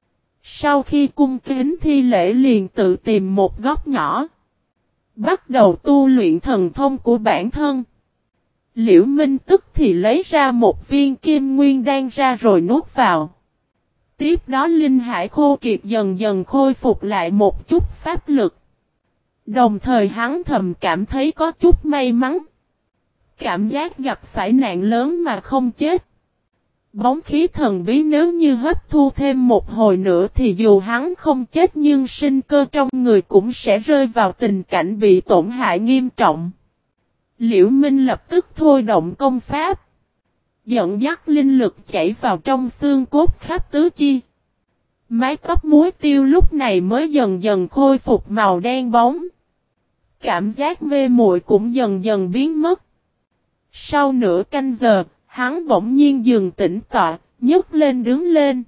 Sau khi cung kính thi lễ liền tự tìm một góc nhỏ, bắt đầu tu luyện thần thông của bản thân. Liễu Minh tức thì lấy ra một viên kim nguyên đan ra rồi nuốt vào. Tiếp đó linh hải khô kiệt dần dần khôi phục lại một chút pháp lực. Đồng thời hắn thầm cảm thấy có chút may mắn. Cảm giác gặp phải nạn lớn mà không chết. Bóng khí thần bí nếu như hấp thu thêm một hồi nữa thì dù hắn không chết nhưng sinh cơ trong người cũng sẽ rơi vào tình cảnh bị tổn hại nghiêm trọng. Liễu Minh lập tức thôi động công pháp, dẫn dắt linh lực chảy vào trong xương cốt khắp tứ chi. Mái tóc muối tiêu lúc này mới dần dần khôi phục màu đen bóng. Cảm giác mê muội cũng dần dần biến mất. Sau nửa canh giờ, hắn bỗng nhiên dừng tĩnh tọa, nhấc lên đứng lên.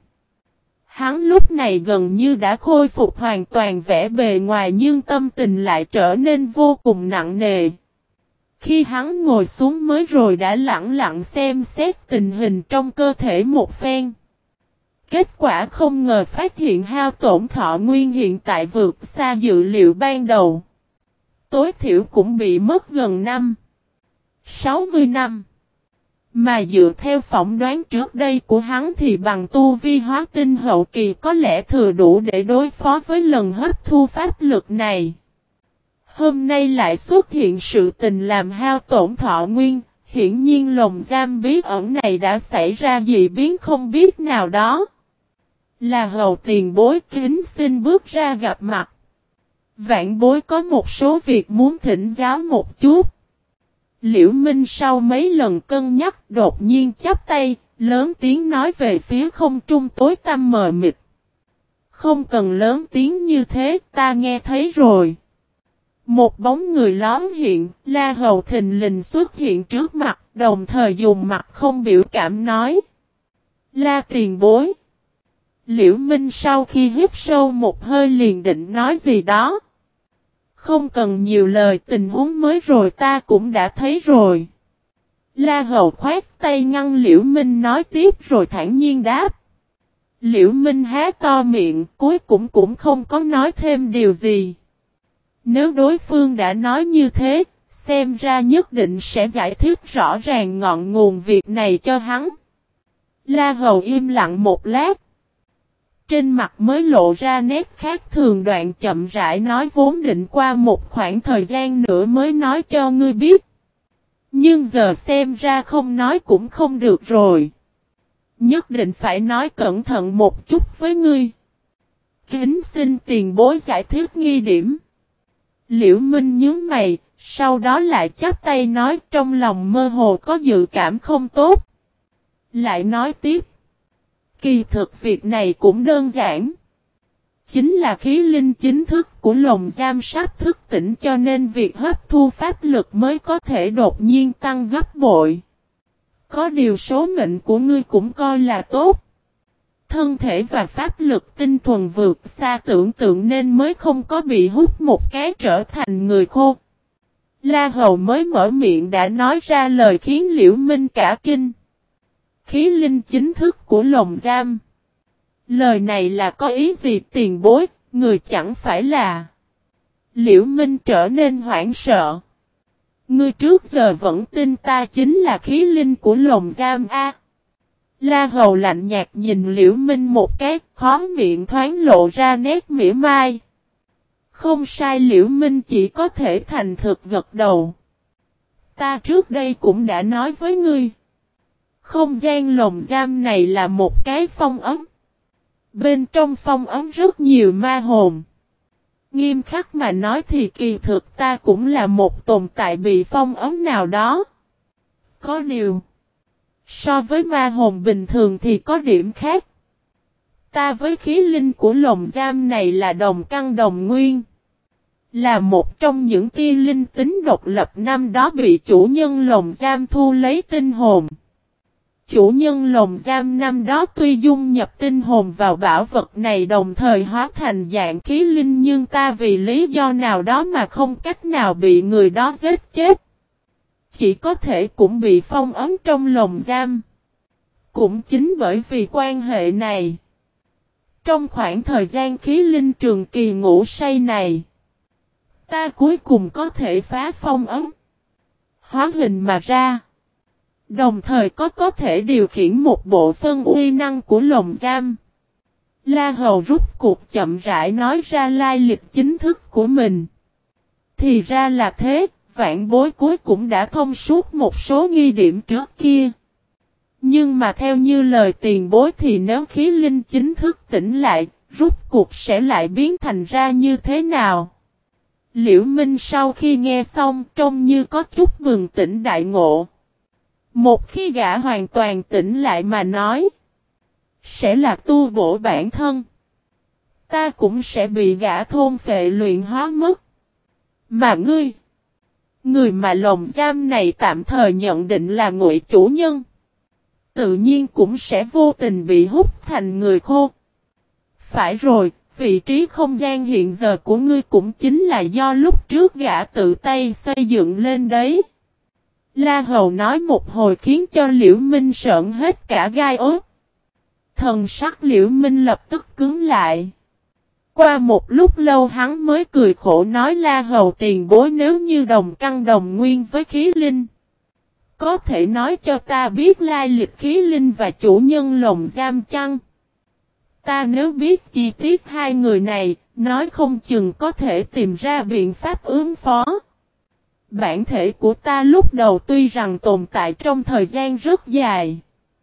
Hắn lúc này gần như đã khôi phục hoàn toàn vẻ bề ngoài nhưng tâm tình lại trở nên vô cùng nặng nề. Khi hắn ngồi xuống mới rồi đã lặng lặng xem xét tình hình trong cơ thể một phen. Kết quả không ngờ phát hiện hao tổn thọ nguyên hiện tại vượt xa dự liệu ban đầu. Tối thiểu cũng bị mất gần 60 năm. Mà dựa theo phỏng đoán trước đây của hắn thì bằng tu vi hóa tinh hậu kỳ có lẽ thừa đủ để đối phó với lần hấp thu pháp lực này. Hôm nay lại xuất hiện sự tình làm hao tổn thọ nguyên, hiển nhiên lồng giam bí ẩn này đã xảy ra dị biến không biết nào đó. Là Hầu tiền bối kính xin bước ra gặp mặt. Vạn bối có một số việc muốn thỉnh giáo một chút. Liễu Minh sau mấy lần cân nhắc đột nhiên chắp tay, lớn tiếng nói về phía không trung tối tăm mờ mịt. Không cần lớn tiếng như thế, ta nghe thấy rồi. Một bóng người lóm hiện, La Hầu thình lình xuất hiện trước mặt, đồng thời dùng mặt không biểu cảm nói. La tiền bối. Liễu Minh sau khi hít sâu một hơi liền định nói gì đó. Không cần nhiều lời, tình huống mới rồi ta cũng đã thấy rồi. La Hầu khoát tay ngăn Liễu Minh nói tiếp rồi thản nhiên đáp. Liễu Minh há to miệng, cuối cũng không có nói thêm điều gì. Nếu đối phương đã nói như thế, xem ra nhất định sẽ giải thích rõ ràng ngọn nguồn việc này cho hắn. La Hầu im lặng một lát. Trên mặt mới lộ ra nét khác thường, đoạn chậm rãi nói, vốn định qua một khoảng thời gian nữa mới nói cho ngươi biết. Nhưng giờ xem ra không nói cũng không được rồi. Nhất định phải nói cẩn thận một chút với ngươi. Kính xin tiền bối giải thích nghi điểm. Liễu Minh nhướng mày, sau đó lại chắp tay nói, trong lòng mơ hồ có dự cảm không tốt. Lại nói tiếp. Kỳ thực việc này cũng đơn giản. Chính là khí linh chính thức của lồng giam sắp thức tỉnh cho nên việc hấp thu pháp lực mới có thể đột nhiên tăng gấp bội. Có điều số mệnh của ngươi cũng coi là tốt. Thân thể và pháp lực tinh thuần vượt xa tưởng tượng nên mới không có bị hút một cái trở thành người khô. La Hầu mới mở miệng đã nói ra lời khiến Liễu Minh cả kinh. Khí linh chính thức của lồng giam. Lời này là có ý gì tiền bối, người chẳng phải là. Liễu Minh trở nên hoảng sợ. Ngươi trước giờ vẫn tin ta chính là khí linh của lồng giam a. La Hầu lạnh nhạt nhìn Liễu Minh một cái, khóe miệng thoáng lộ ra nét mỉa mai. Không sai, Liễu Minh chỉ có thể thành thực gật đầu. Ta trước đây cũng đã nói với ngươi. Không gian lồng giam này là một cái phong ấn. Bên trong phong ấn rất nhiều ma hồn. Nghiêm khắc mà nói thì kỳ thực ta cũng là một tồn tại bị phong ấn nào đó. Có điều, so với ma hồn bình thường thì có điểm khác. Ta với khí linh của lồng giam này là đồng căn đồng nguyên. Là một trong những tia linh tính độc lập năm đó bị chủ nhân lồng giam thu lấy tinh hồn. Chủ nhân lồng giam năm đó tuy dung nhập tinh hồn vào bảo vật này đồng thời hóa thành dạng khí linh, nhưng ta vì lý do nào đó mà không cách nào bị người đó giết chết. Chỉ có thể cũng bị phong ấn trong lồng giam. Cũng chính bởi vì quan hệ này, trong khoảng thời gian khí linh trường kỳ ngủ say này, ta cuối cùng có thể phá phong ấn, hóa hình mà ra. Đồng thời có thể điều khiển một bộ phân uy năng của lồng giam. La Hầu rút cuộc chậm rãi nói ra lai lịch chính thức của mình. Thì ra là thế, vạn bối cuối cũng đã thông suốt một số nghi điểm trước kia. Nhưng mà theo như lời tiền bối thì nếu khí linh chính thức tỉnh lại, rút cuộc sẽ lại biến thành ra như thế nào? Liễu Minh sau khi nghe xong trông như có chút bừng tỉnh đại ngộ. Một khi gã hoàn toàn tỉnh lại mà nói, sẽ là tu bổ bản thân. Ta cũng sẽ bị gã thôn phệ luyện hóa mất. Mà ngươi, người mà lồng giam này tạm thời nhận định là ngụy chủ nhân, tự nhiên cũng sẽ vô tình bị hút thành người khô. Phải rồi, vị trí không gian hiện giờ của ngươi cũng chính là do lúc trước gã tự tay xây dựng lên đấy. La Hầu nói một hồi khiến cho Liễu Minh sợn hết cả gai ốt. Thần sắc Liễu Minh lập tức cứng lại. Qua một lúc lâu hắn mới cười khổ nói, La Hầu tiền bối, nếu như đồng căn đồng nguyên với khí linh, có thể nói cho ta biết lai lịch khí linh và chủ nhân lồng giam chăng? Ta nếu biết chi tiết hai người này, nói không chừng có thể tìm ra biện pháp ứng phó. Bản thể của ta lúc đầu tuy rằng tồn tại trong thời gian rất dài.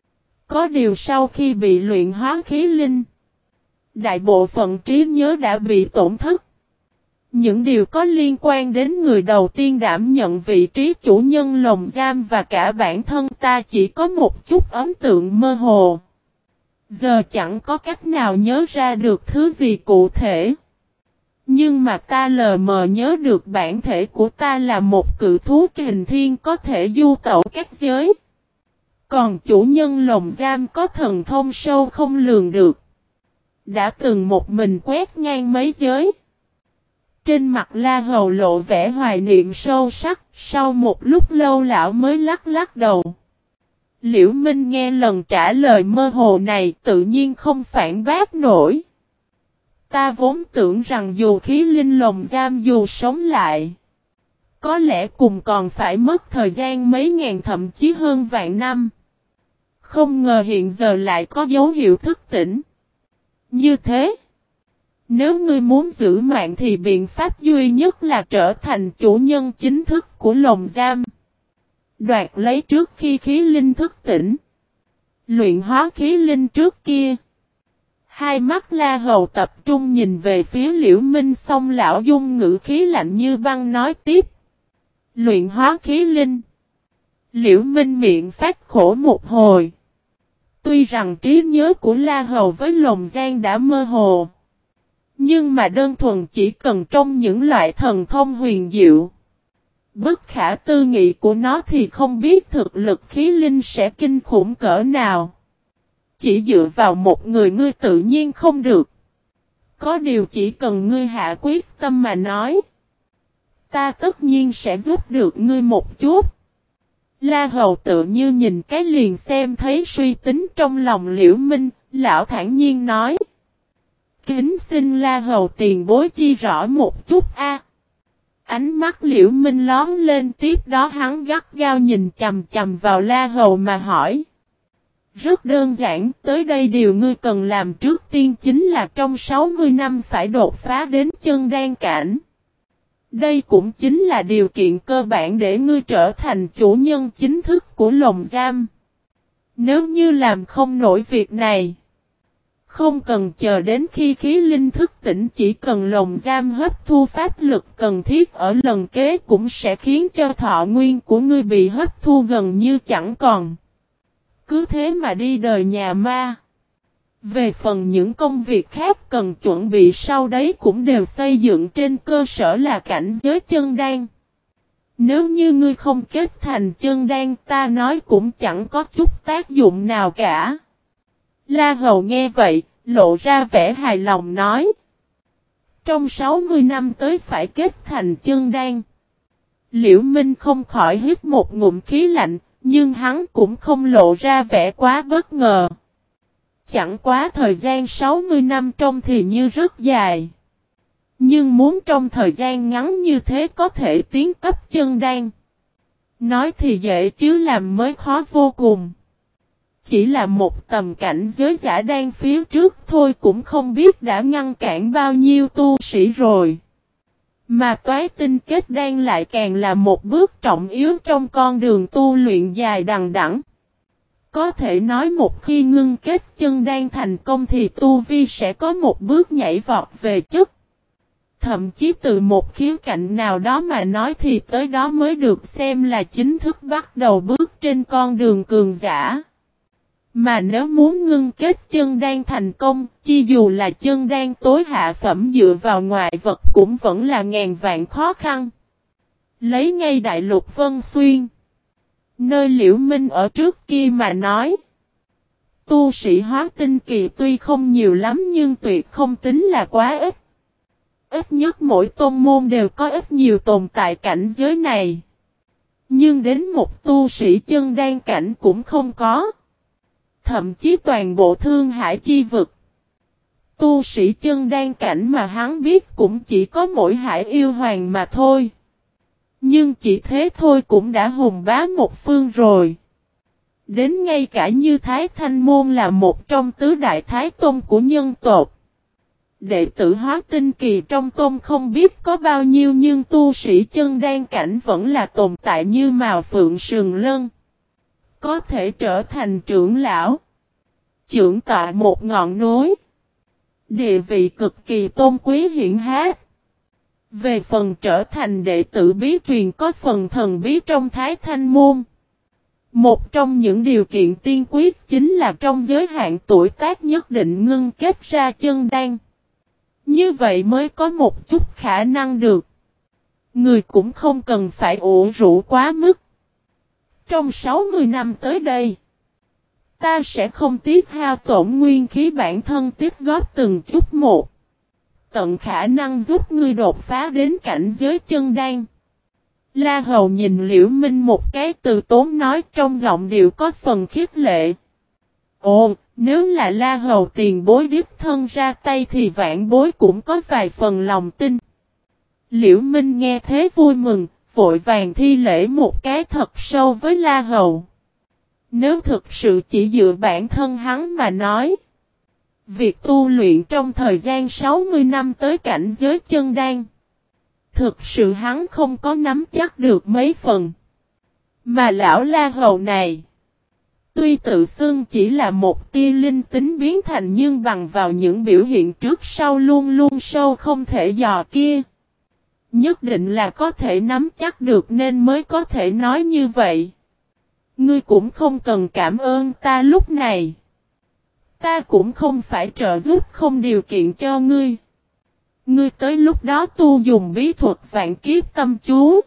Có điều sau khi bị luyện hóa khí linh, đại bộ phận trí nhớ đã bị tổn thất. Những điều có liên quan đến người đầu tiên đảm nhận vị trí chủ nhân lồng giam và cả bản thân ta chỉ có một chút ấn tượng mơ hồ. Giờ chẳng có cách nào nhớ ra được thứ gì cụ thể. Nhưng mà ta lờ mờ nhớ được bản thể của ta là một cự thú kình thiên có thể du tẩu các giới. Còn chủ nhân lồng giam có thần thông sâu không lường được. Đã từng một mình quét ngang mấy giới. Trên mặt La Hầu lộ vẻ hoài niệm sâu sắc, sau một lúc lâu lão mới lắc lắc đầu. Liễu Minh nghe lần trả lời mơ hồ này tự nhiên không phản bác nổi. Ta vốn tưởng rằng dù khí linh lồng giam dù sống lại, có lẽ cùng còn phải mất thời gian mấy ngàn thậm chí hơn vạn năm. Không ngờ hiện giờ lại có dấu hiệu thức tỉnh. Như thế, nếu ngươi muốn giữ mạng thì biện pháp duy nhất là trở thành chủ nhân chính thức của lồng giam. Đoạt lấy trước khi khí linh thức tỉnh. Luyện hóa khí linh trước kia. Hai mắt La Hầu tập trung nhìn về phía Liễu Minh, xong lão dung ngữ khí lạnh như băng nói tiếp. Luyện hóa khí linh. Liễu Minh miệng phát khổ một hồi. Tuy rằng trí nhớ của La Hầu với lồng giam đã mơ hồ, nhưng mà đơn thuần chỉ cần trong những loại thần thông huyền diệu, bất khả tư nghị của nó thì không biết thực lực khí linh sẽ kinh khủng cỡ nào. Chỉ dựa vào một người ngươi tự nhiên không được. Có điều chỉ cần ngươi hạ quyết tâm mà nói, ta tất nhiên sẽ giúp được ngươi một chút. La Hầu tự như nhìn cái liền xem thấy suy tính trong lòng Liễu Minh, lão thản nhiên nói. Kính xin La Hầu tiền bối chi rõ một chút a. Ánh mắt Liễu Minh lóm lên, tiếp đó hắn gắt gao nhìn chằm chằm vào La Hầu mà hỏi. Rất đơn giản, tới đây điều ngươi cần làm trước tiên chính là trong 60 năm phải đột phá đến chân đan cảnh. Đây cũng chính là điều kiện cơ bản để ngươi trở thành chủ nhân chính thức của lồng giam. Nếu như làm không nổi việc này, không cần chờ đến khi khí linh thức tỉnh, chỉ cần lồng giam hấp thu pháp lực cần thiết ở lần kế cũng sẽ khiến cho thọ nguyên của ngươi bị hấp thu gần như chẳng còn. Cứ thế mà đi đời nhà ma. Về phần những công việc khác cần chuẩn bị sau đấy cũng đều xây dựng trên cơ sở là cảnh giới chân đan. Nếu như ngươi không kết thành chân đan, ta nói cũng chẳng có chút tác dụng nào cả. La Hầu nghe vậy, lộ ra vẻ hài lòng nói. Trong 60 năm tới phải kết thành chân đan. Liễu Minh không khỏi hít một ngụm khí lạnh, nhưng hắn cũng không lộ ra vẻ quá bất ngờ. Chẳng quá thời gian 60 năm trông thì như rất dài. Nhưng muốn trong thời gian ngắn như thế có thể tiến cấp chân đan. Nói thì dễ chứ làm mới khó vô cùng. Chỉ là một tầm cảnh giới giả đan phía trước thôi cũng không biết đã ngăn cản bao nhiêu tu sĩ rồi. Mà toái tinh kết đan lại càng là một bước trọng yếu trong con đường tu luyện dài đằng đẵng. Có thể nói một khi ngưng kết chân đan thành công thì tu vi sẽ có một bước nhảy vọt về chất. Thậm chí từ một khía cạnh nào đó mà nói thì tới đó mới được xem là chính thức bắt đầu bước trên con đường cường giả. Mà nếu muốn ngưng kết chân đan thành công, chi dù là chân đan tối hạ phẩm dựa vào ngoại vật cũng vẫn là ngàn vạn khó khăn. Lấy ngay đại lục Vân Xuyên, nơi Liễu Minh ở trước kia mà nói. Tu sĩ hóa tinh kỳ tuy không nhiều lắm nhưng tuyệt không tính là quá ít. Ít nhất mỗi tôn môn đều có ít nhiều tồn tại cảnh giới này. Nhưng đến một tu sĩ chân đan cảnh cũng không có. Thậm chí toàn bộ Thương Hải chi vực. Tu sĩ chân đan cảnh mà hắn biết cũng chỉ có mỗi Hải Yêu Hoàng mà thôi. Nhưng chỉ thế thôi cũng đã hùng bá một phương rồi. Đến ngay cả như Thái Thanh Môn là một trong tứ đại thái tôn của nhân tộc. Đệ tử hóa tinh kỳ trong tôn không biết có bao nhiêu nhưng tu sĩ chân đan cảnh vẫn là tồn tại như Mào Phượng Sừng Lân. Có thể trở thành trưởng lão, trưởng tọa một ngọn núi. Địa vị cực kỳ tôn quý hiển hách. Về phần trở thành đệ tử bí truyền có phần thần bí trong Thái Thanh Môn. Một trong những điều kiện tiên quyết chính là trong giới hạn tuổi tác nhất định ngưng kết ra chân đan. Như vậy mới có một chút khả năng được. Người cũng không cần phải ủ rũ quá mức. Trong 60 năm tới đây, ta sẽ không tiếc hao tổn nguyên khí bản thân tích góp từng chút một. Tận khả năng giúp ngươi đột phá đến cảnh giới chân đan. La Hầu nhìn Liễu Minh một cái từ tốn nói trong giọng điệu có phần khiếp lệ. Ồ, nếu là La Hầu tiền bối đích thân ra tay thì vãn bối cũng có vài phần lòng tin. Liễu Minh nghe thế vui mừng, vội vàng thi lễ một cái thật sâu với La Hầu. Nếu thực sự chỉ dựa bản thân hắn mà nói, việc tu luyện trong thời gian 60 năm tới cảnh giới chân đan, thực sự hắn không có nắm chắc được mấy phần. Mà lão La Hầu này, tuy tự xưng chỉ là một tia linh tính biến thành nhưng bằng vào những biểu hiện trước sau luôn luôn sâu không thể dò kia. Nhất định là có thể nắm chắc được nên mới có thể nói như vậy. Ngươi cũng không cần cảm ơn ta lúc này. Ta cũng không phải trợ giúp không điều kiện cho ngươi. Ngươi tới lúc đó tu dùng bí thuật vạn kiếp tâm chú.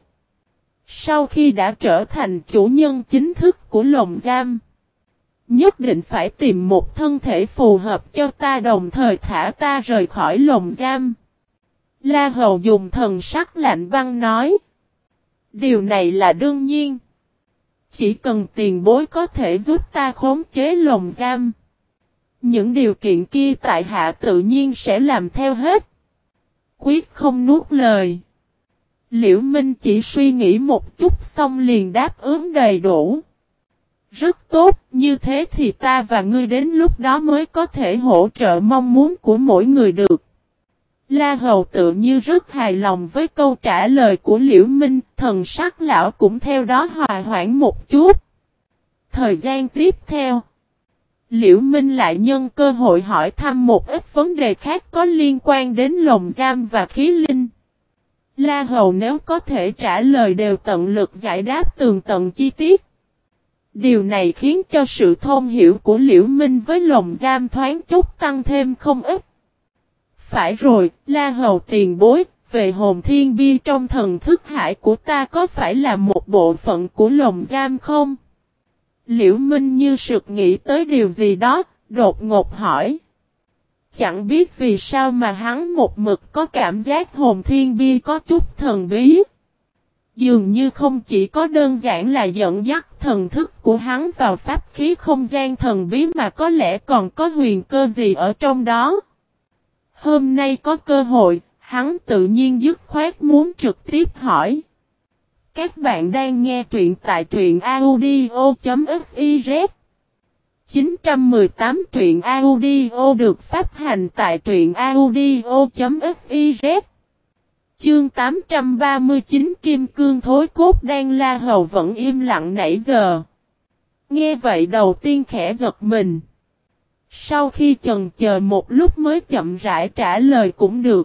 Sau khi đã trở thành chủ nhân chính thức của lồng giam, nhất định phải tìm một thân thể phù hợp cho ta đồng thời thả ta rời khỏi lồng giam. La Hầu dùng thần sắc lạnh băng nói. Điều này là đương nhiên. Chỉ cần tiền bối có thể giúp ta khống chế lồng giam. Những điều kiện kia tại hạ tự nhiên sẽ làm theo hết. Quyết không nuốt lời. Liễu Minh chỉ suy nghĩ một chút xong liền đáp ứng đầy đủ. Rất tốt, như thế thì ta và ngươi đến lúc đó mới có thể hỗ trợ mong muốn của mỗi người được. La Hầu tự như rất hài lòng với câu trả lời của Liễu Minh, thần sắc lão cũng theo đó hòa hoãn một chút. Thời gian tiếp theo, Liễu Minh lại nhân cơ hội hỏi thăm một ít vấn đề khác có liên quan đến lồng giam và khí linh. La Hầu nếu có thể trả lời đều tận lực giải đáp tường tận chi tiết. Điều này khiến cho sự thông hiểu của Liễu Minh với lồng giam thoáng chút tăng thêm không ít. Phải rồi, La Hầu tiền bối, về hồn thiên bia trong thần thức hải của ta có phải là một bộ phận của lồng giam không? Liễu Minh như sực nghĩ tới điều gì đó, đột ngột hỏi. Chẳng biết vì sao mà hắn một mực có cảm giác hồn thiên bia có chút thần bí. Dường như không chỉ có đơn giản là dẫn dắt thần thức của hắn vào pháp khí không gian thần bí mà có lẽ còn có huyền cơ gì ở trong đó. Hôm nay có cơ hội, hắn tự nhiên dứt khoát muốn trực tiếp hỏi. Các bạn đang nghe truyện tại truyện audio.fiz 918 truyện audio được phát hành tại truyện audio.fiz Chương 839 Kim Cương Thối Cốt Đan. La Hầu vẫn im lặng nãy giờ. Nghe vậy đầu tiên khẽ giật mình. Sau khi chần chờ một lúc mới chậm rãi trả lời cũng được.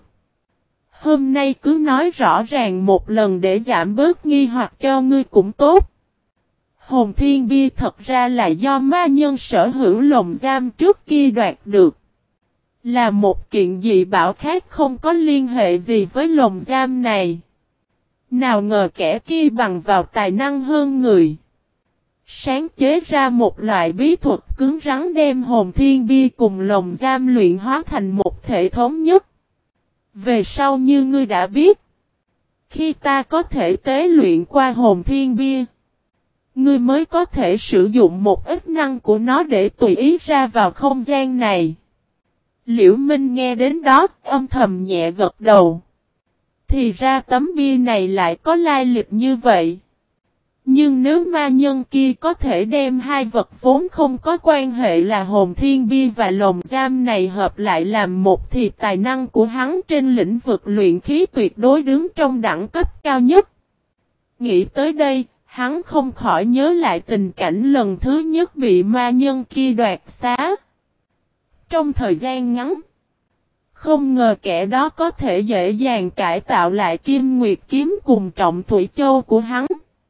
Hôm nay cứ nói rõ ràng một lần để giảm bớt nghi hoặc cho ngươi cũng tốt. Hồn thiên bia thật ra là do ma nhân sở hữu lồng giam trước kia đoạt được. Là một kiện dị bảo khác không có liên hệ gì với lồng giam này. Nào ngờ kẻ kia bằng vào tài năng hơn người. Sáng chế ra một loại bí thuật cứng rắn đem hồn thiên bia cùng lồng giam luyện hóa thành một thể thống nhất. Về sau như ngươi đã biết, khi ta có thể tế luyện qua hồn thiên bia, ngươi mới có thể sử dụng một ít năng của nó để tùy ý ra vào không gian này. Liễu Minh nghe đến đó, âm thầm nhẹ gật đầu. Thì ra tấm bia này lại có lai lịch như vậy. Nhưng nếu ma nhân kia có thể đem hai vật vốn không có quan hệ là hồn thiên bia và lồng giam này hợp lại làm một thì tài năng của hắn trên lĩnh vực luyện khí tuyệt đối đứng trong đẳng cấp cao nhất. Nghĩ tới đây, hắn không khỏi nhớ lại tình cảnh lần thứ nhất bị ma nhân kia đoạt xá. Trong thời gian ngắn, không ngờ kẻ đó có thể dễ dàng cải tạo lại Kim Nguyệt kiếm cùng Trọng Thủy Châu của hắn.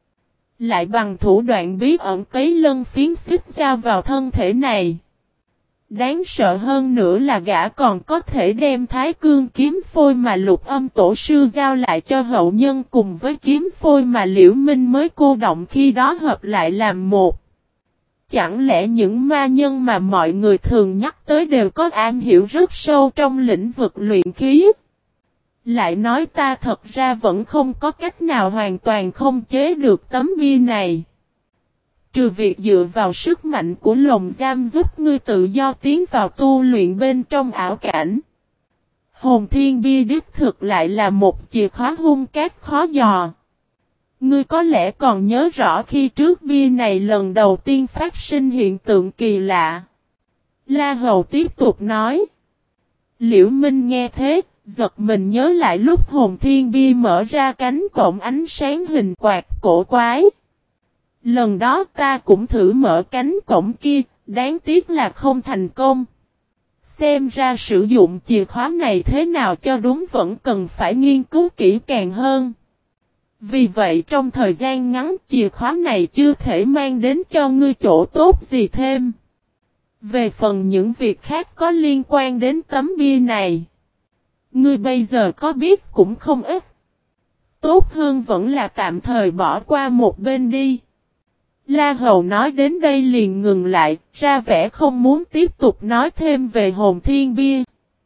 Lại bằng thủ đoạn bí ẩn cấy lân phiến xích giao vào thân thể này. Đáng sợ hơn nữa là gã còn có thể đem Thái Cương kiếm phôi mà Lục Âm Tổ sư giao lại cho hậu nhân cùng với kiếm phôi mà Liễu Minh mới cô động khi đó hợp lại làm một. Chẳng lẽ những ma nhân mà mọi người thường nhắc tới đều có am hiểu rất sâu trong lĩnh vực luyện khí? Lại nói ta thật ra vẫn không có cách nào hoàn toàn không chế được tấm bia này. Trừ việc dựa vào sức mạnh của lồng giam giúp ngươi tự do tiến vào tu luyện bên trong ảo cảnh. Hồn thiên bia đích thực lại là một chìa khóa hung cát khó dò. Ngươi có lẽ còn nhớ rõ khi trước bia này lần đầu tiên phát sinh hiện tượng kỳ lạ. La Hầu tiếp tục nói. Liễu Minh nghe thế, giật mình nhớ lại lúc hồn thiên bia mở ra cánh cổng ánh sáng hình quạt cổ quái. Lần đó ta cũng thử mở cánh cổng kia, đáng tiếc là không thành công. Xem ra sử dụng chìa khóa này thế nào cho đúng vẫn cần phải nghiên cứu kỹ càng hơn. Vì vậy trong thời gian ngắn chìa khóa này chưa thể mang đến cho ngươi chỗ tốt gì thêm. Về phần những việc khác có liên quan đến tấm bia này, ngươi bây giờ có biết cũng không ít. Tốt hơn vẫn là tạm thời bỏ qua một bên đi. La Hầu nói đến đây liền ngừng lại, ra vẻ không muốn tiếp tục nói thêm về hồn thiên bia.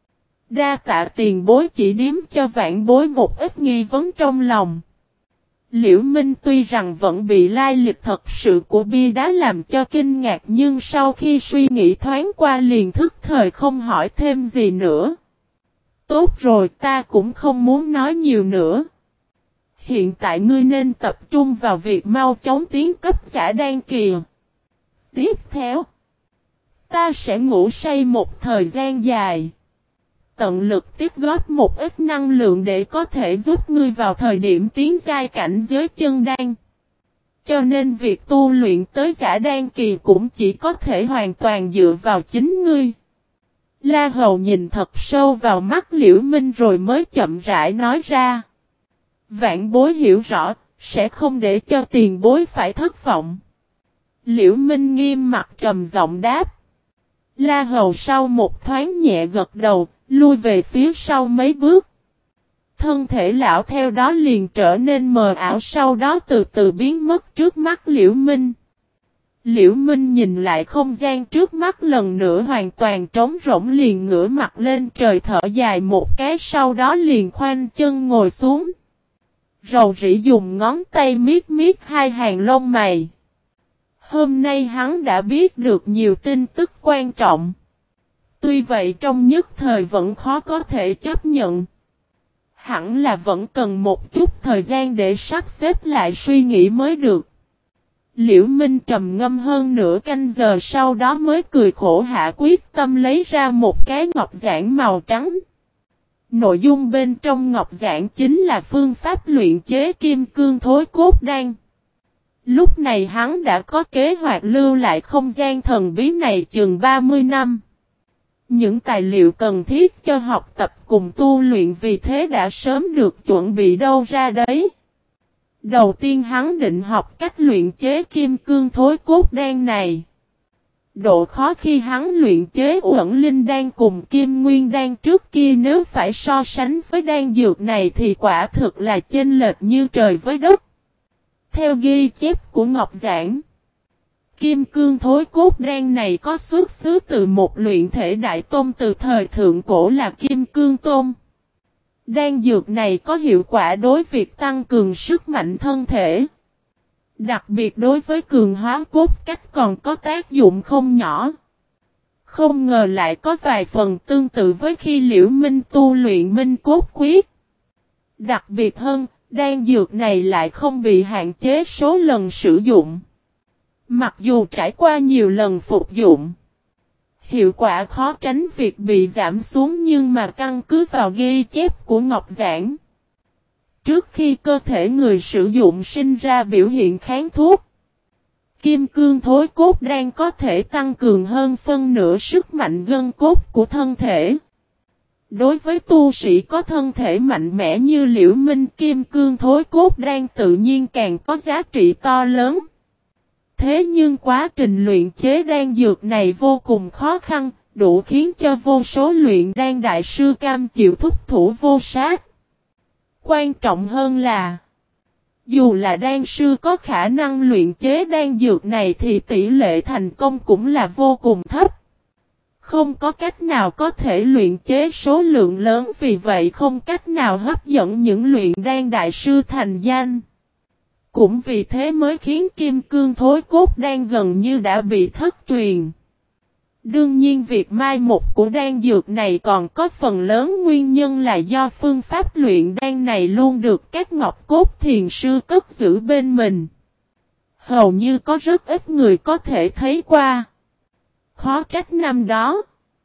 Đa tạ tiền bối chỉ điếm cho vãn bối một ít nghi vấn trong lòng. Liễu Minh tuy rằng vẫn bị lai lịch thật sự của bia đá làm cho kinh ngạc nhưng sau khi suy nghĩ thoáng qua liền thức thời không hỏi thêm gì nữa. Tốt rồi ta cũng không muốn nói nhiều nữa. Hiện tại ngươi nên tập trung vào việc mau chóng tiến cấp giả đan kỳ. Tiếp theo, ta sẽ ngủ say một thời gian dài. Tận lực tiếp góp một ít năng lượng để có thể giúp ngươi vào thời điểm tiến giai cảnh giới chân đan. Cho nên việc tu luyện tới giả đan kỳ cũng chỉ có thể hoàn toàn dựa vào chính ngươi. La Hầu nhìn thật sâu vào mắt Liễu Minh rồi mới chậm rãi nói ra. Vạn bối hiểu rõ, sẽ không để cho tiền bối phải thất vọng. Liễu Minh nghiêm mặt trầm giọng đáp. La Hầu sau một thoáng nhẹ gật đầu, lui về phía sau mấy bước. Thân thể lão theo đó liền trở nên mờ ảo, sau đó từ từ biến mất trước mắt Liễu Minh. Liễu Minh nhìn lại không gian trước mắt lần nữa hoàn toàn trống rỗng, liền ngửa mặt lên trời thở dài một cái, sau đó liền khoanh chân ngồi xuống. Rầu rĩ dùng ngón tay miết miết hai hàng lông mày. Hôm nay hắn đã biết được nhiều tin tức quan trọng. Tuy vậy trong nhất thời vẫn khó có thể chấp nhận. Hẳn là vẫn cần một chút thời gian để sắp xếp lại suy nghĩ mới được. Liễu Minh trầm ngâm hơn nửa canh giờ, sau đó mới cười khổ hạ quyết tâm lấy ra một cái ngọc giản màu trắng. Nội dung bên trong ngọc giản chính là phương pháp luyện chế kim cương thối cốt đan. Lúc này hắn đã có kế hoạch lưu lại không gian thần bí này chừng 30 năm. Những tài liệu cần thiết cho học tập cùng tu luyện vì thế đã sớm được chuẩn bị đâu ra đấy. Đầu tiên hắn định học cách luyện chế kim cương thối cốt đan này. Độ khó khi hắn luyện chế uẩn linh đan cùng kim nguyên đan trước kia nếu phải so sánh với đan dược này thì quả thực là chênh lệch như trời với đất. Theo ghi chép của Ngọc Giảng, kim cương thối cốt đan này có xuất xứ từ một luyện thể đại tôn từ thời thượng cổ là Kim Cương Tôn. Đan dược này có hiệu quả đối việc tăng cường sức mạnh thân thể. Đặc biệt đối với cường hóa cốt cách còn có tác dụng không nhỏ. Không ngờ lại có vài phần tương tự với khi Liễu Minh tu luyện Minh Cốt Quyết. Đặc biệt hơn, đan dược này lại không bị hạn chế số lần sử dụng. Mặc dù trải qua nhiều lần phục dụng, hiệu quả khó tránh việc bị giảm xuống, nhưng mà căn cứ vào ghi chép của Ngọc Giảng, trước khi cơ thể người sử dụng sinh ra biểu hiện kháng thuốc, kim cương thối cốt đan có thể tăng cường hơn phân nửa sức mạnh gân cốt của thân thể. Đối với tu sĩ có thân thể mạnh mẽ như Liễu Minh, kim cương thối cốt đan tự nhiên càng có giá trị to lớn. Thế nhưng quá trình luyện chế đan dược này vô cùng khó khăn, đủ khiến cho vô số luyện đan đại sư cam chịu thúc thủ vô sát. Quan trọng hơn là, dù là đan sư có khả năng luyện chế đan dược này thì tỷ lệ thành công cũng là vô cùng thấp. Không có cách nào có thể luyện chế số lượng lớn, vì vậy không cách nào hấp dẫn những luyện đan đại sư thành danh. Cũng vì thế mới khiến kim cương thối cốt đan gần như đã bị thất truyền. Đương nhiên việc mai một của đan dược này còn có phần lớn nguyên nhân là do phương pháp luyện đan này luôn được các ngọc cốt thiền sư cất giữ bên mình. Hầu như có rất ít người có thể thấy qua. Khó trách năm đó,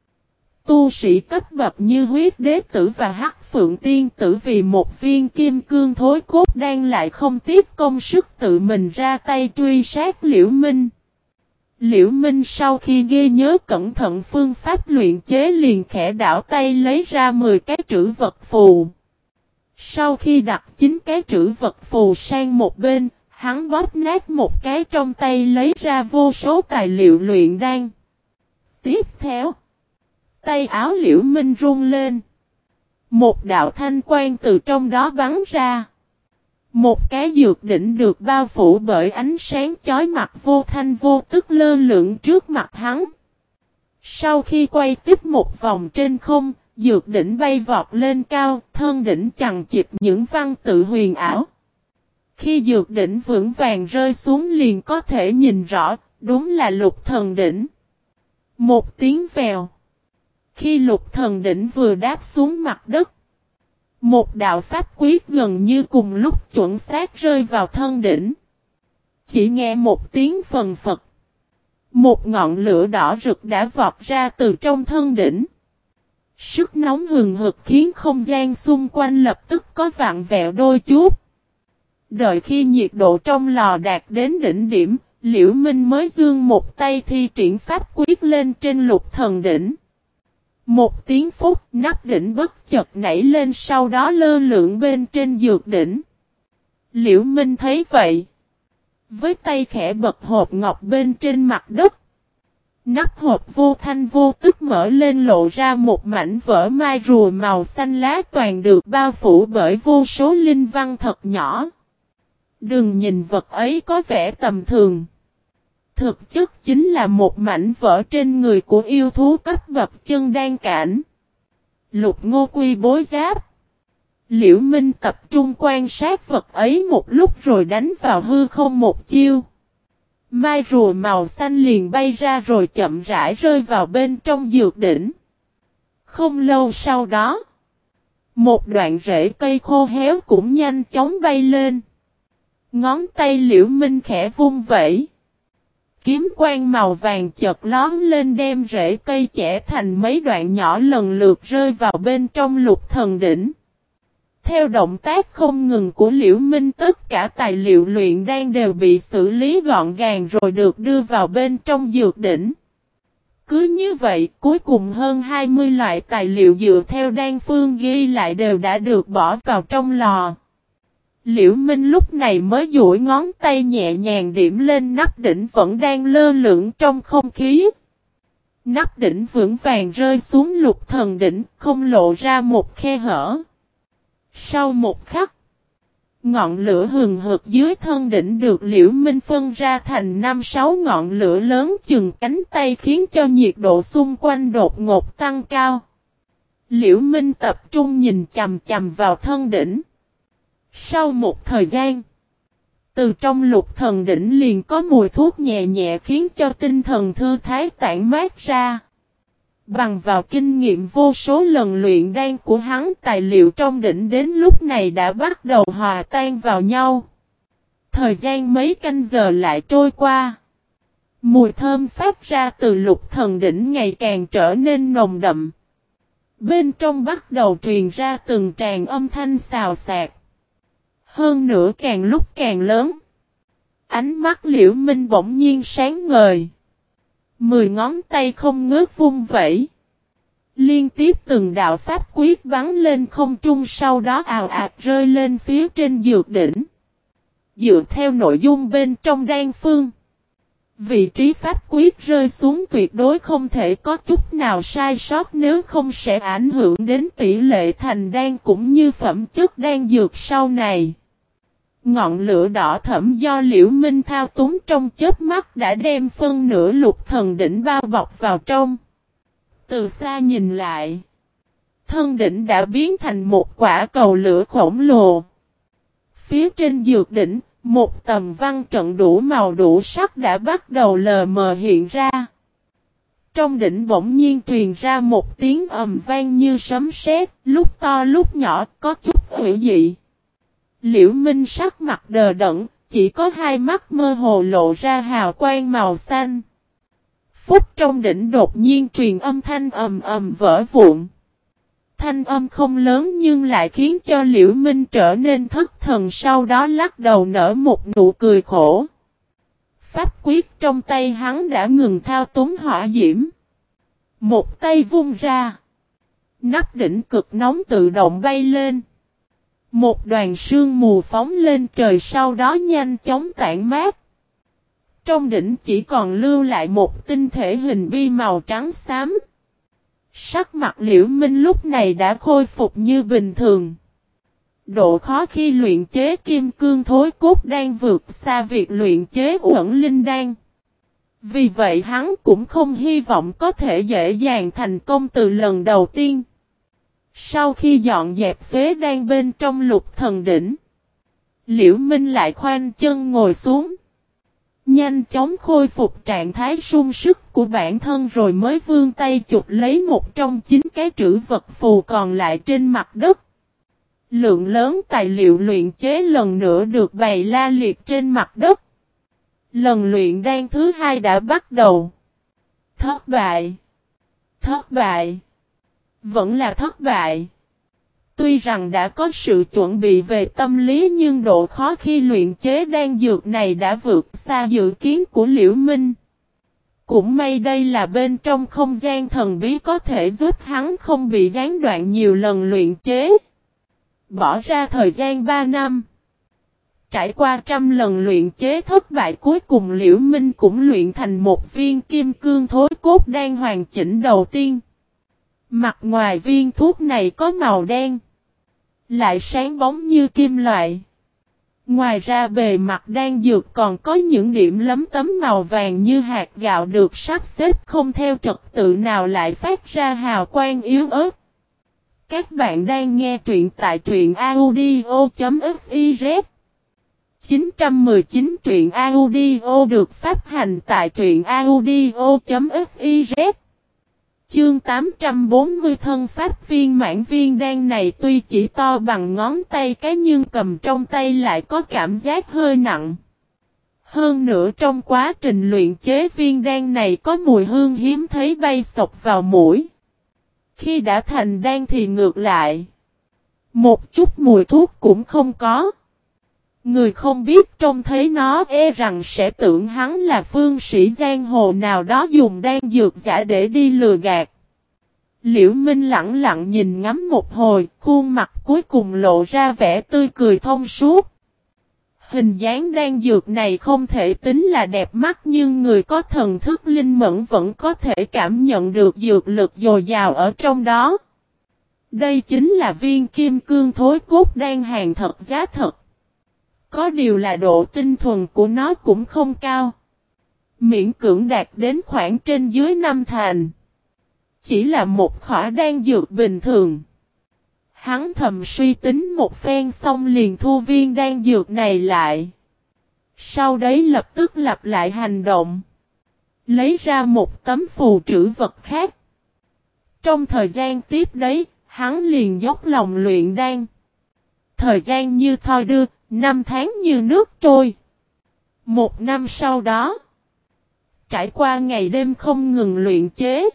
tu sĩ cấp bậc như Huyết Đế Tử và Hắc Phượng Tiên Tử vì một viên kim cương thối cốt đan lại không tiếc công sức tự mình ra tay truy sát Liễu Minh. Liễu Minh sau khi ghi nhớ cẩn thận phương pháp luyện chế liền khẽ đảo tay lấy ra 10 cái trữ vật phù. Sau khi đặt 9 cái trữ vật phù sang một bên, hắn bóp nát một cái trong tay lấy ra vô số tài liệu luyện đan. Tiếp theo, tay áo Liễu Minh rung lên. Một đạo thanh quang từ trong đó bắn ra. Một cái dược đỉnh được bao phủ bởi ánh sáng chói mặt vô thanh vô tức lơ lửng trước mặt hắn. Sau khi quay tiếp một vòng trên không, dược đỉnh bay vọt lên cao, thân đỉnh chằng chịt những văn tự huyền ảo. Khi dược đỉnh vững vàng rơi xuống liền có thể nhìn rõ, đúng là Lục Thần Đỉnh. Một tiếng vèo. Khi Lục Thần Đỉnh vừa đáp xuống mặt đất, một đạo pháp quyết gần như cùng lúc chuẩn xác rơi vào thân đỉnh. Chỉ nghe một tiếng phần phật. Một ngọn lửa đỏ rực đã vọt ra từ trong thân đỉnh. Sức nóng hừng hực khiến không gian xung quanh lập tức có vặn vẹo đôi chút. Đợi khi nhiệt độ trong lò đạt đến đỉnh điểm, Liễu Minh mới giương một tay thi triển pháp quyết lên trên lục thần đỉnh. Một tiếng phút, nắp đỉnh bất chợt nảy lên, sau đó lơ lửng bên trên dược đỉnh. Liễu Minh thấy vậy, với tay khẽ bật hộp ngọc bên trên mặt đất. Nắp hộp vô thanh vô tức mở lên, lộ ra một mảnh vỡ mai rùa màu xanh lá toàn được bao phủ bởi vô số linh văn thật nhỏ. Đừng nhìn vật ấy có vẻ tầm thường. Thực chất chính là một mảnh vỡ trên người của yêu thú cấp bậc chân đan cảnh. Lục Ngô Quy bối giáp. Liễu Minh tập trung quan sát vật ấy một lúc rồi đánh vào hư không một chiêu. Mai rùa màu xanh liền bay ra rồi chậm rãi rơi vào bên trong dược đỉnh. Không lâu sau đó, một đoạn rễ cây khô héo cũng nhanh chóng bay lên. Ngón tay Liễu Minh khẽ vung vẩy. Kiếm quang màu vàng chợt lóe lên, đem rễ cây chẻ thành mấy đoạn nhỏ lần lượt rơi vào bên trong lục thần đỉnh. Theo động tác không ngừng của Liễu Minh, tất cả tài liệu luyện đan đều bị xử lý gọn gàng rồi được đưa vào bên trong dược đỉnh. Cứ như vậy, cuối cùng hơn 20 loại tài liệu dựa theo đan phương ghi lại đều đã được bỏ vào trong lò. Liễu Minh lúc này mới duỗi ngón tay nhẹ nhàng điểm lên nắp đỉnh vẫn đang lơ lửng trong không khí. Nắp đỉnh vững vàng rơi xuống lục thần đỉnh, không lộ ra một khe hở. Sau một khắc, ngọn lửa hừng hực dưới thân đỉnh được Liễu Minh phân ra thành 5-6 ngọn lửa lớn chừng cánh tay, khiến cho nhiệt độ xung quanh đột ngột tăng cao. Liễu Minh tập trung nhìn chằm chằm vào thân đỉnh. Sau một thời gian, từ trong lục thần đỉnh liền có mùi thuốc nhẹ nhẹ khiến cho tinh thần thư thái tản mát ra. Bằng vào kinh nghiệm vô số lần luyện đan của hắn, tài liệu trong đỉnh đến lúc này đã bắt đầu hòa tan vào nhau. Thời gian mấy canh giờ lại trôi qua. Mùi thơm phát ra từ lục thần đỉnh ngày càng trở nên nồng đậm. Bên trong bắt đầu truyền ra từng tràng âm thanh xào xạc. Hơn nữa càng lúc càng lớn. Ánh mắt Liễu Minh bỗng nhiên sáng ngời. 10 ngón tay không ngớt vung vẩy. Liên tiếp từng đạo pháp quyết bắn lên không trung, sau đó ào ạt rơi lên phía trên dược đỉnh. Dựa theo nội dung bên trong đan phương, vị trí pháp quyết rơi xuống tuyệt đối không thể có chút nào sai sót, nếu không sẽ ảnh hưởng đến tỷ lệ thành đan cũng như phẩm chất đan dược sau này. Ngọn lửa đỏ thẫm do Liễu Minh thao túng trong chớp mắt đã đem phân nửa lục thần đỉnh bao bọc vào trong. Từ xa nhìn lại, thân đỉnh đã biến thành một quả cầu lửa khổng lồ. Phía trên dược đỉnh, một tầm văn trận đủ màu đủ sắc đã bắt đầu lờ mờ hiện ra. Trong đỉnh bỗng nhiên truyền ra một tiếng ầm vang như sấm sét, lúc to lúc nhỏ, có chút hủy dị. Liễu Minh sắc mặt đờ đẫn, chỉ có hai mắt mơ hồ lộ ra hào quang màu xanh. Phút trong đỉnh đột nhiên truyền âm thanh ầm ầm vỡ vụn. Thanh âm không lớn nhưng lại khiến cho Liễu Minh trở nên thất thần, sau đó lắc đầu nở một nụ cười khổ. Pháp quyết trong tay hắn đã ngừng thao túng hỏa diễm. Một tay vung ra. Nắp đỉnh cực nóng tự động bay lên. Một đoàn sương mù phóng lên trời, sau đó nhanh chóng tản mát. Trong đỉnh chỉ còn lưu lại một tinh thể hình bi màu trắng xám. Sắc mặt Liễu Minh lúc này đã khôi phục như bình thường. Độ khó khi luyện chế kim cương thối cốt đan vượt xa việc luyện chế uẩn linh đan. Vì vậy hắn cũng không hy vọng có thể dễ dàng thành công từ lần đầu tiên. Sau khi dọn dẹp phế đan bên trong lục thần đỉnh, Liễu Minh lại khoanh chân ngồi xuống. Nhanh chóng khôi phục trạng thái sung sức của bản thân rồi mới vươn tay chụp lấy một trong 9 cái trữ vật phù còn lại trên mặt đất. Lượng lớn tài liệu luyện chế lần nữa được bày la liệt trên mặt đất. Lần luyện đan thứ hai đã bắt đầu. Thất bại. Thất bại. Vẫn là thất bại. Tuy rằng đã có sự chuẩn bị về tâm lý nhưng độ khó khi luyện chế đan dược này đã vượt xa dự kiến của Liễu Minh. Cũng may đây là bên trong không gian thần bí có thể giúp hắn không bị gián đoạn nhiều lần luyện chế. Bỏ ra thời gian 3 năm. Trải qua trăm lần luyện chế thất bại cuối cùng Liễu Minh cũng luyện thành một viên kim cương thối cốt đan hoàn chỉnh đầu tiên. Mặt ngoài viên thuốc này có màu đen. Lại sáng bóng như kim loại. Ngoài ra bề mặt đan dược còn có những điểm lấm tấm màu vàng như hạt gạo được sắp xếp không theo trật tự nào lại phát ra hào quang yếu ớt. Các bạn đang nghe truyện tại truyện audio.fiz 919 truyện audio được phát hành tại truyện audio.fiz. Chương 840 thân pháp viên mãn viên đan này tuy chỉ to bằng ngón tay cái nhưng cầm trong tay lại có cảm giác hơi nặng. Hơn nữa trong quá trình luyện chế viên đan này có mùi hương hiếm thấy bay sộc vào mũi. Khi đã thành đan thì ngược lại. Một chút mùi thuốc cũng không có. Người không biết trông thấy nó e rằng sẽ tưởng hắn là phương sĩ giang hồ nào đó dùng đan dược giả để đi lừa gạt. Liễu Minh lặng lặng nhìn ngắm một hồi, khuôn mặt cuối cùng lộ ra vẻ tươi cười thông suốt. Hình dáng đan dược này không thể tính là đẹp mắt nhưng người có thần thức linh mẫn vẫn có thể cảm nhận được dược lực dồi dào ở trong đó. Đây chính là viên kim cương thối cốt đan hàng thật giá thật. Có điều là độ tinh thuần của nó cũng không cao. Miễn cưỡng đạt đến khoảng trên dưới 5 thành. Chỉ là một khỏa đan dược bình thường. Hắn thầm suy tính một phen xong liền thu viên đan dược này lại. Sau đấy lập tức lặp lại hành động. Lấy ra một tấm phù trữ vật khác. Trong thời gian tiếp đấy, hắn liền dốc lòng luyện đan. Thời gian như thoi đưa, 5 tháng như nước trôi. 1 năm sau đó, trải qua ngày đêm không ngừng luyện chế,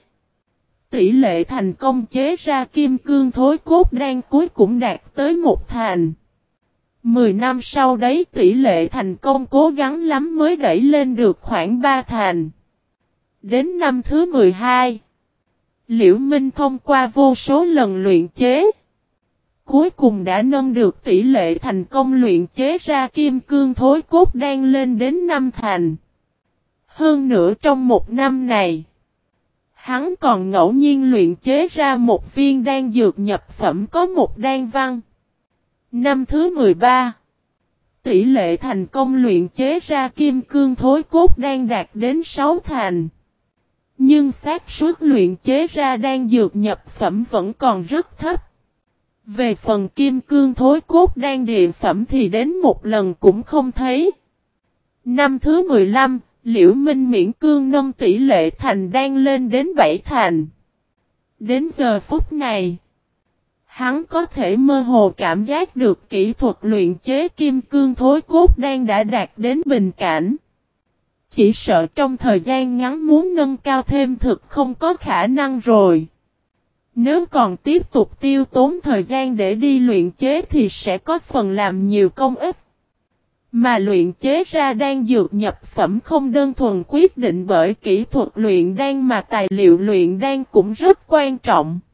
tỷ lệ thành công chế ra kim cương thối cốt đan cuối cũng đạt tới 1 thành. 10 năm sau đấy tỷ lệ thành công cố gắng lắm mới đẩy lên được khoảng 3 thành. Đến năm thứ 12, Liễu Minh thông qua vô số lần luyện chế, cuối cùng đã nâng được tỷ lệ thành công luyện chế ra kim cương thối cốt đan lên đến 5 thành. Hơn nữa trong 1 năm này, hắn còn ngẫu nhiên luyện chế ra một viên đan dược nhập phẩm có một đan văn. Năm thứ 13, tỷ lệ thành công luyện chế ra kim cương thối cốt đan đạt đến 6 thành. Nhưng xác suất luyện chế ra đan dược nhập phẩm vẫn còn rất thấp. Về phần kim cương thối cốt đan địa phẩm thì đến một lần cũng không thấy. Năm thứ 15, Liễu Minh miễn cương nâng tỷ lệ thành đan lên đến 7 thành. Đến giờ phút này, hắn có thể mơ hồ cảm giác được kỹ thuật luyện chế kim cương thối cốt đan đã đạt đến bình cảnh. Chỉ sợ trong thời gian ngắn muốn nâng cao thêm thực không có khả năng rồi. Nếu còn tiếp tục tiêu tốn thời gian để đi luyện chế thì sẽ có phần làm nhiều công ích. Mà luyện chế ra đan dược nhập phẩm không đơn thuần quyết định bởi kỹ thuật luyện đan mà tài liệu luyện đan cũng rất quan trọng.